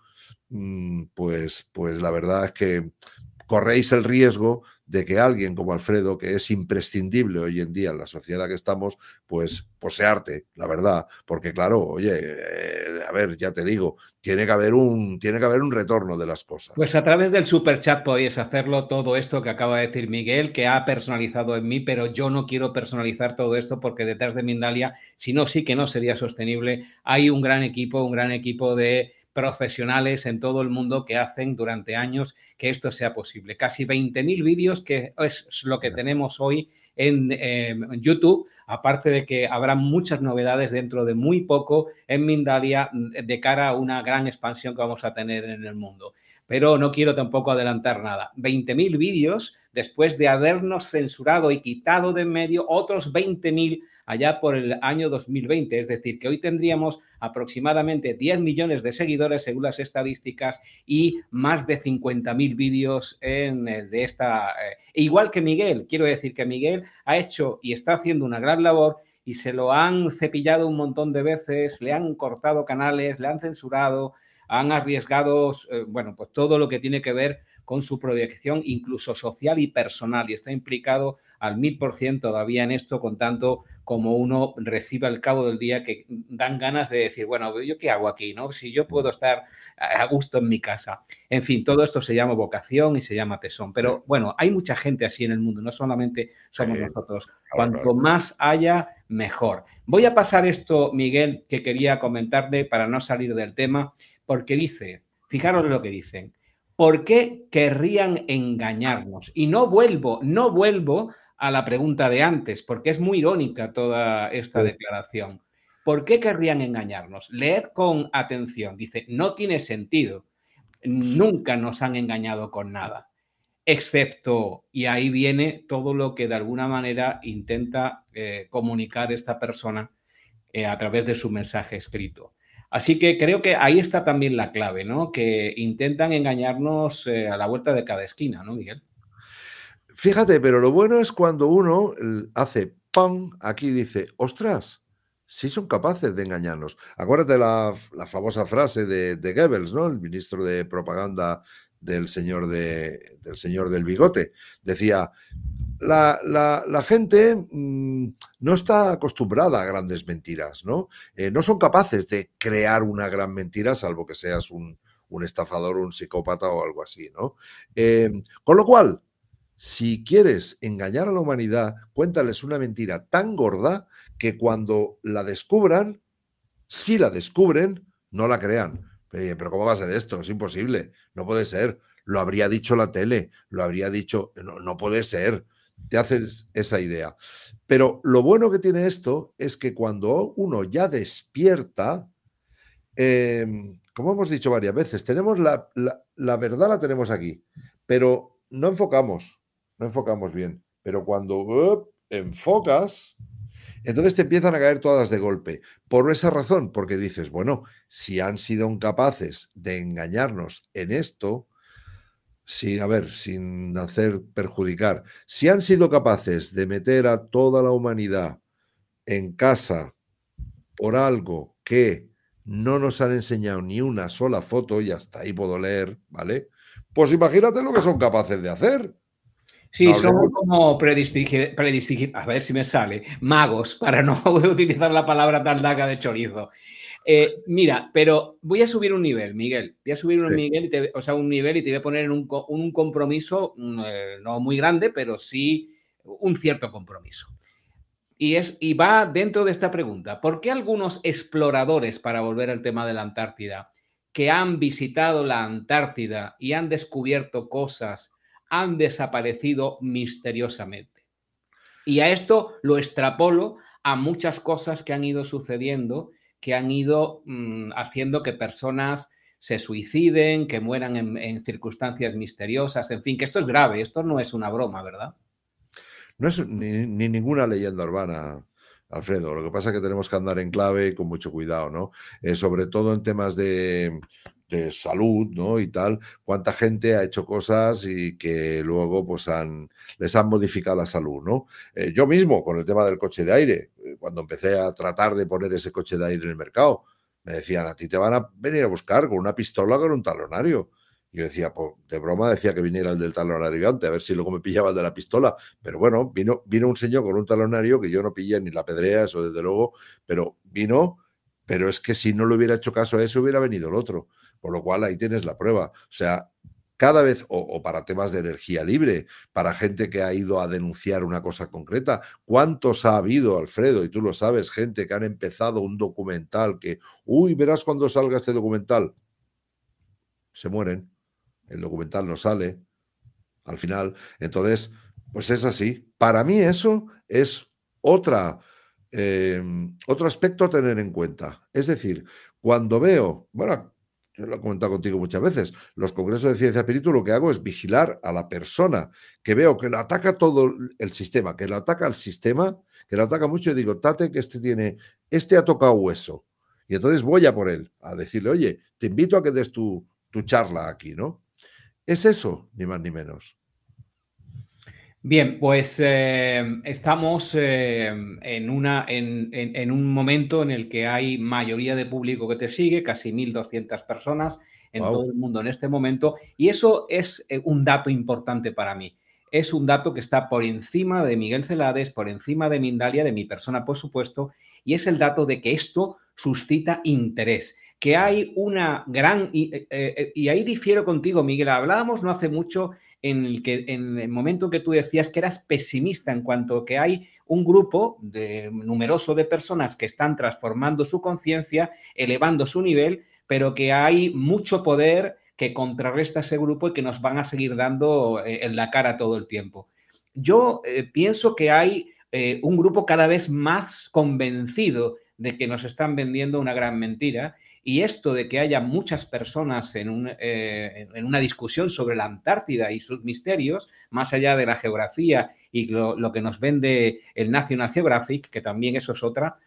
pues la verdad es que corréis el riesgo de que alguien como Alfredo, que es imprescindible hoy en día en la sociedad en la que estamos, pues se harte, la verdad, porque claro, oye, a ver, ya te digo, tiene que haber un retorno de las cosas. Pues a través del superchat podéis hacerlo, todo esto que acaba de decir Miguel, que ha personalizado en mí, pero yo no quiero personalizar todo esto porque detrás de Mindalia, si no, sí que no sería sostenible. Hay un gran equipo de profesionales en todo el mundo que hacen durante años que esto sea posible. Casi 20.000 vídeos, que es lo que tenemos hoy en YouTube, aparte de que habrá muchas novedades dentro de muy poco en Mindalia de cara a una gran expansión que vamos a tener en el mundo. Pero no quiero tampoco adelantar nada. 20.000 vídeos después de habernos censurado y quitado de en medio otros 20.000 allá por el año 2020. Es decir, que hoy tendríamos aproximadamente 10 millones de seguidores según las estadísticas y más de 50.000 vídeos de esta... igual que Miguel, quiero decir que Miguel ha hecho y está haciendo una gran labor y se lo han cepillado un montón de veces, le han cortado canales, le han censurado, han arriesgado, bueno, pues todo lo que tiene que ver con su proyección, incluso social y personal, y está implicado al 1000% todavía en esto, con tanto como uno recibe al cabo del día que dan ganas de decir, bueno, ¿yo qué hago aquí? ¿No? Si yo puedo estar a gusto en mi casa. En fin, todo esto se llama vocación y se llama tesón. Pero bueno, hay mucha gente así en el mundo, no solamente somos nosotros. Cuanto más haya, mejor. Voy a pasar esto, Miguel, que quería comentarle para no salir del tema, porque dice, fijaros lo que dicen, ¿por qué querrían engañarnos? Y no vuelvo a la pregunta de antes, porque es muy irónica toda esta declaración. ¿Por qué querrían engañarnos? Leed con atención. Dice, no tiene sentido. Nunca nos han engañado con nada. Excepto, y ahí viene todo lo que de alguna manera intenta comunicar esta persona a través de su mensaje escrito. Así que creo que ahí está también la clave, ¿no? Que intentan engañarnos a la vuelta de cada esquina, ¿no, Miguel? Fíjate, pero lo bueno es cuando uno hace ¡pam! Aquí dice, ostras, sí son capaces de engañarnos. Acuérdate la famosa frase de Goebbels, ¿no? El ministro de propaganda del señor del bigote. Decía, la gente no está acostumbrada a grandes mentiras, ¿no? No son capaces de crear una gran mentira, salvo que seas un estafador, un psicópata o algo así, ¿no? Con lo cual, si quieres engañar a la humanidad, cuéntales una mentira tan gorda que cuando la descubran, si la descubren, no la crean. Pero ¿cómo va a ser esto? Es imposible. No puede ser. Lo habría dicho la tele, lo habría dicho... No puede ser. Te haces esa idea. Pero lo bueno que tiene esto es que cuando uno ya despierta, como hemos dicho varias veces, tenemos la verdad la tenemos aquí, pero no enfocamos bien. Pero cuando enfocas, entonces te empiezan a caer todas de golpe. Por esa razón, porque dices, bueno, si han sido incapaces de engañarnos en esto, sin hacer perjudicar, si han sido capaces de meter a toda la humanidad en casa por algo que no nos han enseñado ni una sola foto, y hasta ahí puedo leer, ¿vale? Pues imagínate lo que son capaces de hacer. Sí, no somos como a ver si me sale, magos, para no utilizar la palabra tan larga de chorizo. Mira, pero voy a subir un nivel, Miguel. Voy a subir un nivel, un nivel y te voy a poner en un compromiso, no muy grande, pero sí un cierto compromiso. Y va dentro de esta pregunta. ¿Por qué algunos exploradores, para volver al tema de la Antártida, que han visitado la Antártida y han descubierto cosas, han desaparecido misteriosamente? Y a esto lo extrapolo a muchas cosas que han ido sucediendo, que han ido haciendo que personas se suiciden, que mueran en circunstancias misteriosas, en fin, que esto es grave, esto no es una broma, ¿verdad? No es ni ninguna leyenda urbana, Alfredo. Lo que pasa es que tenemos que andar en clave con mucho cuidado, ¿no? Sobre todo en temas de salud, ¿no? Y tal, cuánta gente ha hecho cosas y que luego pues les han modificado la salud, ¿no? Yo mismo, con el tema del coche de aire, cuando empecé a tratar de poner ese coche de aire en el mercado, me decían, a ti te van a venir a buscar con una pistola o con un talonario. Yo decía, pues de broma decía que viniera el del talonario antes, a ver si luego me pillaba el de la pistola. Pero bueno, vino un señor con un talonario que yo no pillé ni la pedrea, eso desde luego, pero vino, pero es que si no le hubiera hecho caso a eso, hubiera venido el otro. Por lo cual ahí tienes la prueba. O sea, cada vez, o para temas de energía libre, para gente que ha ido a denunciar una cosa concreta. ¿Cuántos ha habido, Alfredo? Y tú lo sabes, gente que han empezado un documental que, verás cuando salga este documental. Se mueren. El documental no sale al final. Entonces, pues es así. Para mí eso es otro aspecto a tener en cuenta. Es decir, cuando veo, bueno, yo lo he comentado contigo muchas veces, los congresos de ciencia espíritu, lo que hago es vigilar a la persona que veo que lo ataca todo el sistema, que lo ataca al sistema, que lo ataca mucho, y digo, tate, que este ha tocado hueso. Y entonces voy a por él, a decirle, oye, te invito a que des tu charla aquí, ¿no? Es eso, ni más ni menos. Bien, pues estamos en un momento en el que hay mayoría de público que te sigue, casi 1.200 personas en todo Wow. el mundo en este momento, y eso es un dato importante para mí. Es un dato que está por encima de Miguel Celades, por encima de Mindalia, de mi persona, por supuesto, y es el dato de que esto suscita interés, que hay una gran... y ahí difiero contigo, Miguel. Hablábamos no hace mucho en el momento que tú decías que eras pesimista en cuanto a que hay un grupo numeroso de personas que están transformando su conciencia, elevando su nivel, pero que hay mucho poder que contrarresta ese grupo y que nos van a seguir dando en la cara todo el tiempo. Yo pienso que hay un grupo cada vez más convencido de que nos están vendiendo una gran mentira. Y esto de que haya muchas personas en una discusión sobre la Antártida y sus misterios, más allá de la geografía y lo que nos vende el National Geographic, que también eso es otra,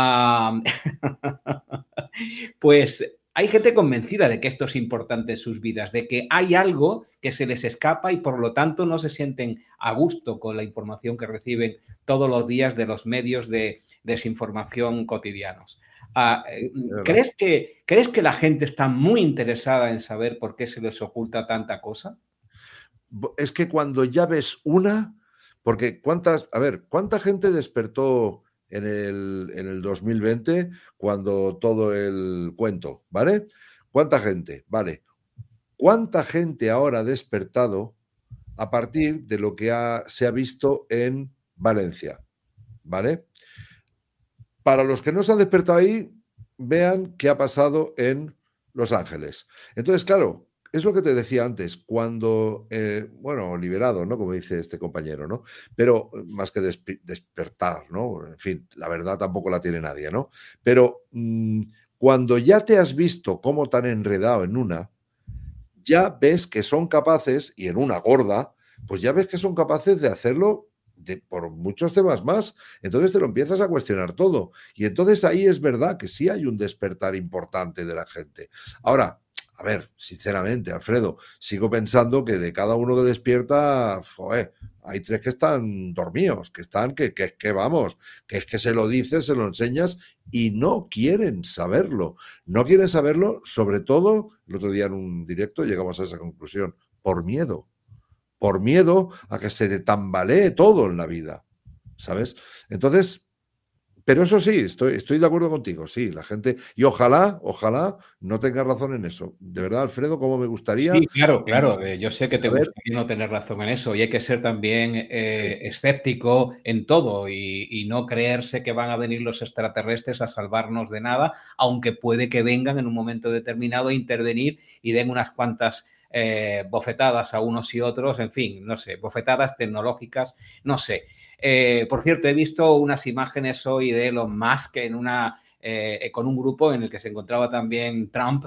pues hay gente convencida de que esto es importante en sus vidas, de que hay algo que se les escapa y por lo tanto no se sienten a gusto con la información que reciben todos los días de los medios de desinformación cotidianos. ¿Crees que la gente está muy interesada en saber por qué se les oculta tanta cosa? Es que cuando ya ves una, porque ¿cuánta gente despertó en el 2020 cuando todo el cuento, ¿vale? ¿Cuánta gente? Vale. ¿Cuánta gente ahora ha despertado a partir de lo que se ha visto en Valencia? ¿Vale? Para los que no se han despertado ahí, vean qué ha pasado en Los Ángeles. Entonces, claro, es lo que te decía antes, cuando, bueno, liberado, ¿no? Como dice este compañero, ¿no? Pero más que despertar, ¿no? En fin, la verdad tampoco la tiene nadie, ¿no? Pero cuando ya te has visto cómo tan enredado en una, ya ves que son capaces, y en una gorda, pues ya ves que son capaces de hacerlo por muchos temas más. Entonces te lo empiezas a cuestionar todo. Y entonces ahí es verdad que sí hay un despertar importante de la gente. Ahora, a ver, sinceramente, Alfredo, sigo pensando que de cada uno que despierta, joder, hay 3 que están dormidos, que están, que vamos, que es que se lo dices, se lo enseñas y no quieren saberlo. No quieren saberlo, sobre todo, el otro día en un directo llegamos a esa conclusión, por miedo a que se le tambalee todo en la vida, ¿sabes? Entonces, pero eso sí, estoy de acuerdo contigo, sí, la gente, y ojalá no tenga razón en eso. De verdad, Alfredo, como me gustaría... Sí, claro, claro. Yo sé que te saber, gustaría no tener razón en eso y hay que ser también escéptico en todo y no creerse que van a venir los extraterrestres a salvarnos de nada, aunque puede que vengan en un momento determinado a intervenir y den unas cuantas bofetadas a unos y otros, en fin, no sé, bofetadas tecnológicas, no sé. Por cierto, he visto unas imágenes hoy de Elon Musk con un grupo en el que se encontraba también Trump.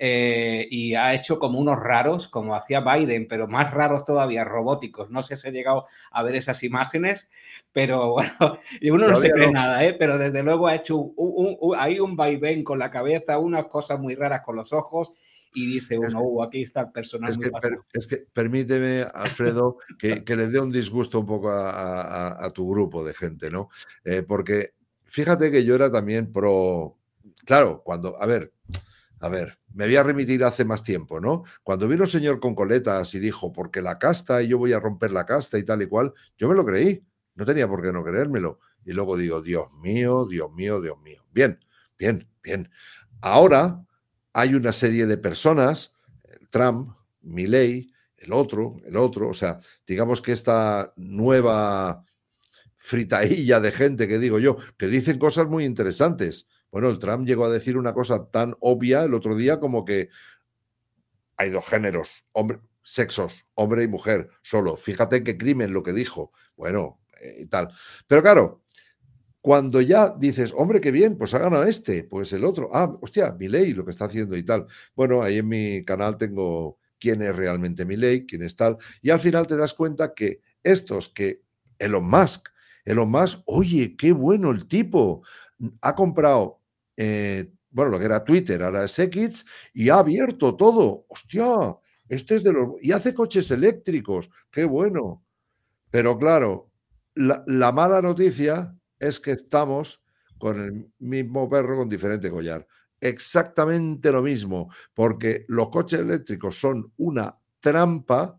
Y ha hecho como unos raros, como hacía Biden, pero más raros todavía, robóticos. No sé si he llegado a ver esas imágenes, pero bueno, y uno no se cree no. nada, pero desde luego ha hecho hay un vaivén con la cabeza, unas cosas muy raras con los ojos, y dice Es uno, aquí está el personal muy pasado. Es que permíteme, Alfredo, que le dé un disgusto un poco a tu grupo de gente, ¿no? Porque fíjate que yo era también pro... Claro, cuando... A ver, me voy a remitir hace más tiempo, ¿no? Cuando vino un señor con coletas y dijo, porque la casta y yo voy a romper la casta y tal y cual, yo me lo creí. No tenía por qué no creérmelo. Y luego digo, Dios mío, Dios mío, Dios mío. Bien, bien, bien. Ahora hay una serie de personas, Trump, Milei, el otro, o sea, digamos que esta nueva fritailla de gente que digo yo, que dicen cosas muy interesantes. Bueno, el Trump llegó a decir una cosa tan obvia el otro día como que hay 2 géneros, sexos, hombre y mujer, solo. Fíjate qué crimen lo que dijo. Bueno, y tal. Pero claro, cuando ya dices, hombre, qué bien, pues ha ganado pues el otro. Hostia, Milei, lo que está haciendo y tal. Bueno, ahí en mi canal tengo quién es realmente Milei, quién es tal. Y al final te das cuenta que estos que Elon Musk, oye, qué bueno el tipo, ha comprado, bueno, lo que era Twitter, ahora es X, y ha abierto todo. Hostia, este es de los... Y hace coches eléctricos, qué bueno. Pero claro, la mala noticia es que estamos con el mismo perro con diferente collar. Exactamente lo mismo, porque los coches eléctricos son una trampa,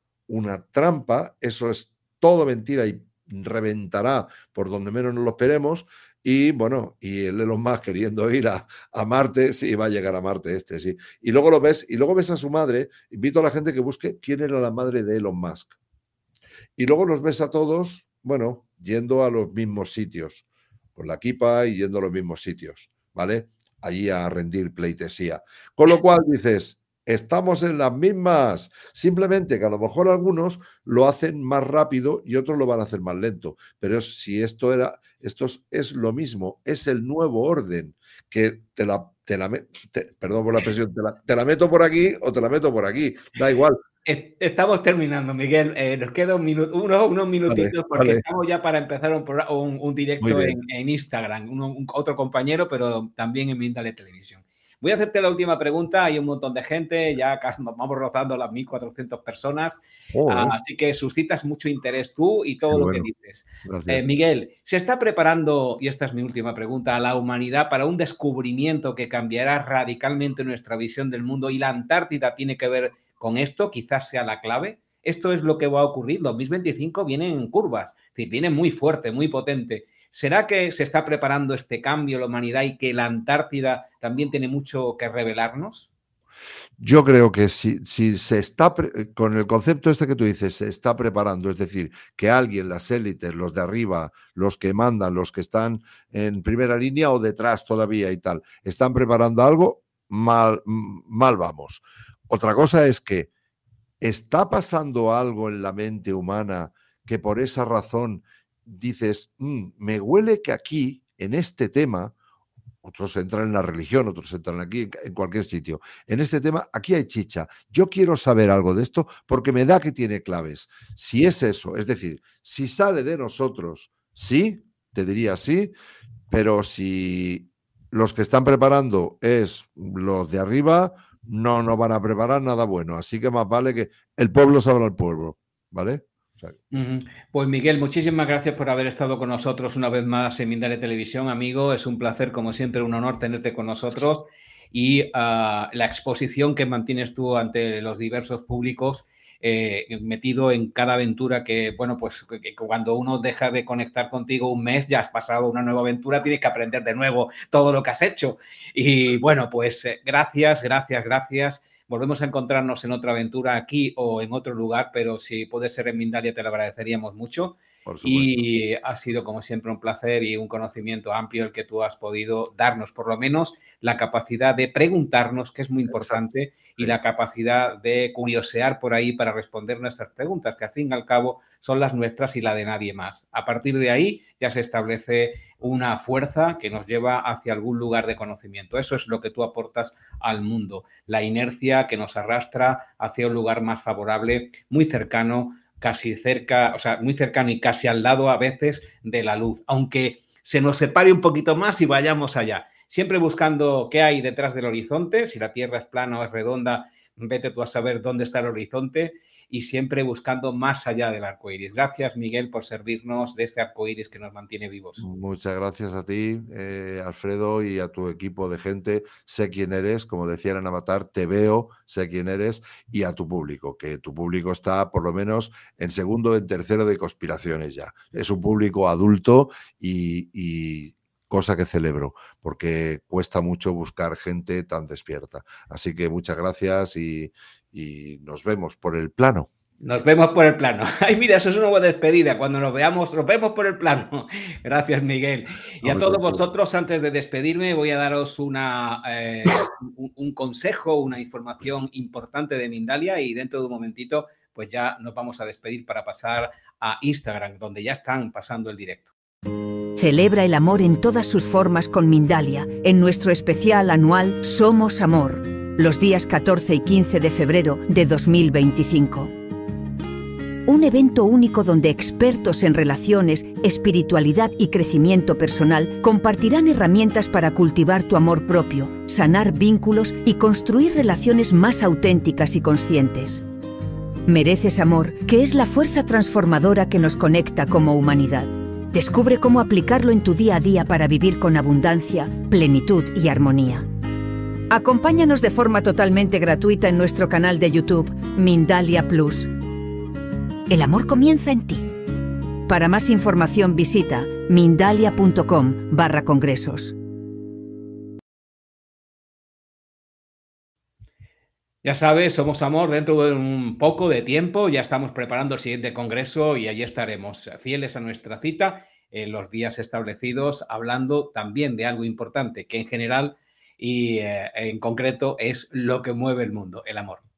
eso es todo mentira y reventará por donde menos nos lo esperemos. Y bueno, y el Elon Musk queriendo ir a Marte, sí, va a llegar a Marte sí. Y luego ves a su madre. Invito a la gente que busque quién era la madre de Elon Musk. Y luego los ves a todos, bueno, yendo a los mismos sitios, con la kippah y yendo a los mismos sitios, ¿vale? Allí a rendir pleitesía. Con lo cual dices, estamos en las mismas, simplemente que a lo mejor algunos lo hacen más rápido y otros lo van a hacer más lento. Pero si esto es lo mismo, es el nuevo orden, que perdón por la expresión, te la meto por aquí o te la meto por aquí, da igual. Estamos terminando, Miguel. Nos queda unos minutitos porque estamos ya para empezar un directo en Instagram. Otro compañero, pero también en Mindalia Televisión. Voy a hacerte la última pregunta. Hay un montón de gente, ya nos vamos rozando las 1.400 personas. Así que suscitas mucho interés tú y todo lo que dices. Miguel, ¿se está preparando, y esta es mi última pregunta, a la humanidad para un descubrimiento que cambiará radicalmente nuestra visión del mundo? ¿Y la Antártida tiene que ver con esto? Quizás sea la clave. Esto es lo que va a ocurrir. 2025 viene en curvas, es decir, viene muy fuerte, muy potente. ¿Será que se está preparando este cambio la humanidad y que la Antártida también tiene mucho que revelarnos? Yo creo que si se está, con el concepto este que tú dices, se está preparando, es decir, que alguien, las élites, los de arriba, los que mandan, los que están en primera línea o detrás todavía y tal, están preparando algo, mal vamos. Otra cosa es que está pasando algo en la mente humana que por esa razón dices, me huele que aquí, en este tema, otros entran en la religión, otros entran aquí, en cualquier sitio, en este tema, aquí hay chicha. Yo quiero saber algo de esto porque me da que tiene claves. Si es eso, es decir, si sale de nosotros, sí, te diría sí, pero si los que están preparando es los de arriba, no van a preparar nada bueno. Así que más vale que el pueblo sabrá al pueblo, ¿vale? O sea, pues Miguel, muchísimas gracias por haber estado con nosotros una vez más en Mindalia Televisión, amigo. Es un placer, como siempre, un honor tenerte con nosotros y la exposición que mantienes tú ante los diversos públicos, metido en cada aventura que, bueno, pues que cuando uno deja de conectar contigo un mes, ya has pasado una nueva aventura, tienes que aprender de nuevo todo lo que has hecho. Y bueno, pues gracias. Volvemos a encontrarnos en otra aventura aquí o en otro lugar, pero si puede ser en Mindalia te lo agradeceríamos mucho. Por supuesto. Y ha sido, como siempre, un placer y un conocimiento amplio el que tú has podido darnos, por lo menos la capacidad de preguntarnos, que es muy importante. Exacto. Y la capacidad de curiosear por ahí para responder nuestras preguntas, que al fin y al cabo son las nuestras y la de nadie más. A partir de ahí ya se establece una fuerza que nos lleva hacia algún lugar de conocimiento. Eso es lo que tú aportas al mundo, la inercia que nos arrastra hacia un lugar más favorable, muy cercano, casi cerca, o sea, muy cercano y casi al lado a veces de la luz, aunque se nos separe un poquito más y vayamos allá. Siempre buscando qué hay detrás del horizonte, si la Tierra es plana o es redonda, vete tú a saber dónde está el horizonte, y siempre buscando más allá del arco iris. Gracias, Miguel, por servirnos de este arco iris que nos mantiene vivos. Muchas gracias a ti, Alfredo, y a tu equipo de gente. Sé quién eres, como decían en Avatar, te veo, sé quién eres, y a tu público, que tu público está por lo menos en segundo, en tercero de conspiraciones ya. Es un público adulto y cosa que celebro, porque cuesta mucho buscar gente tan despierta. Así que muchas gracias y nos vemos por el plano. Nos vemos por el plano. Ay, mira, eso es una buena despedida. Cuando nos veamos, nos vemos por el plano. Gracias, Miguel. Y a todos vosotros, antes de despedirme, voy a daros un consejo, una información importante de Mindalia, y dentro de un momentito, pues ya nos vamos a despedir para pasar a Instagram, donde ya están pasando el directo. Celebra el amor en todas sus formas con Mindalia, en nuestro especial anual Somos Amor, los días 14 y 15 de febrero de 2025. Un evento único donde expertos en relaciones, espiritualidad y crecimiento personal compartirán herramientas para cultivar tu amor propio, sanar vínculos y construir relaciones más auténticas y conscientes. Mereces amor, que es la fuerza transformadora que nos conecta como humanidad. Descubre cómo aplicarlo en tu día a día para vivir con abundancia, plenitud y armonía. Acompáñanos de forma totalmente gratuita en nuestro canal de YouTube, Mindalia Plus. El amor comienza en ti. Para más información visita mindalia.com/congresos. Ya sabes, Somos Amor, dentro de un poco de tiempo ya estamos preparando el siguiente congreso y allí estaremos fieles a nuestra cita en los días establecidos, hablando también de algo importante que en general y en concreto es lo que mueve el mundo, el amor.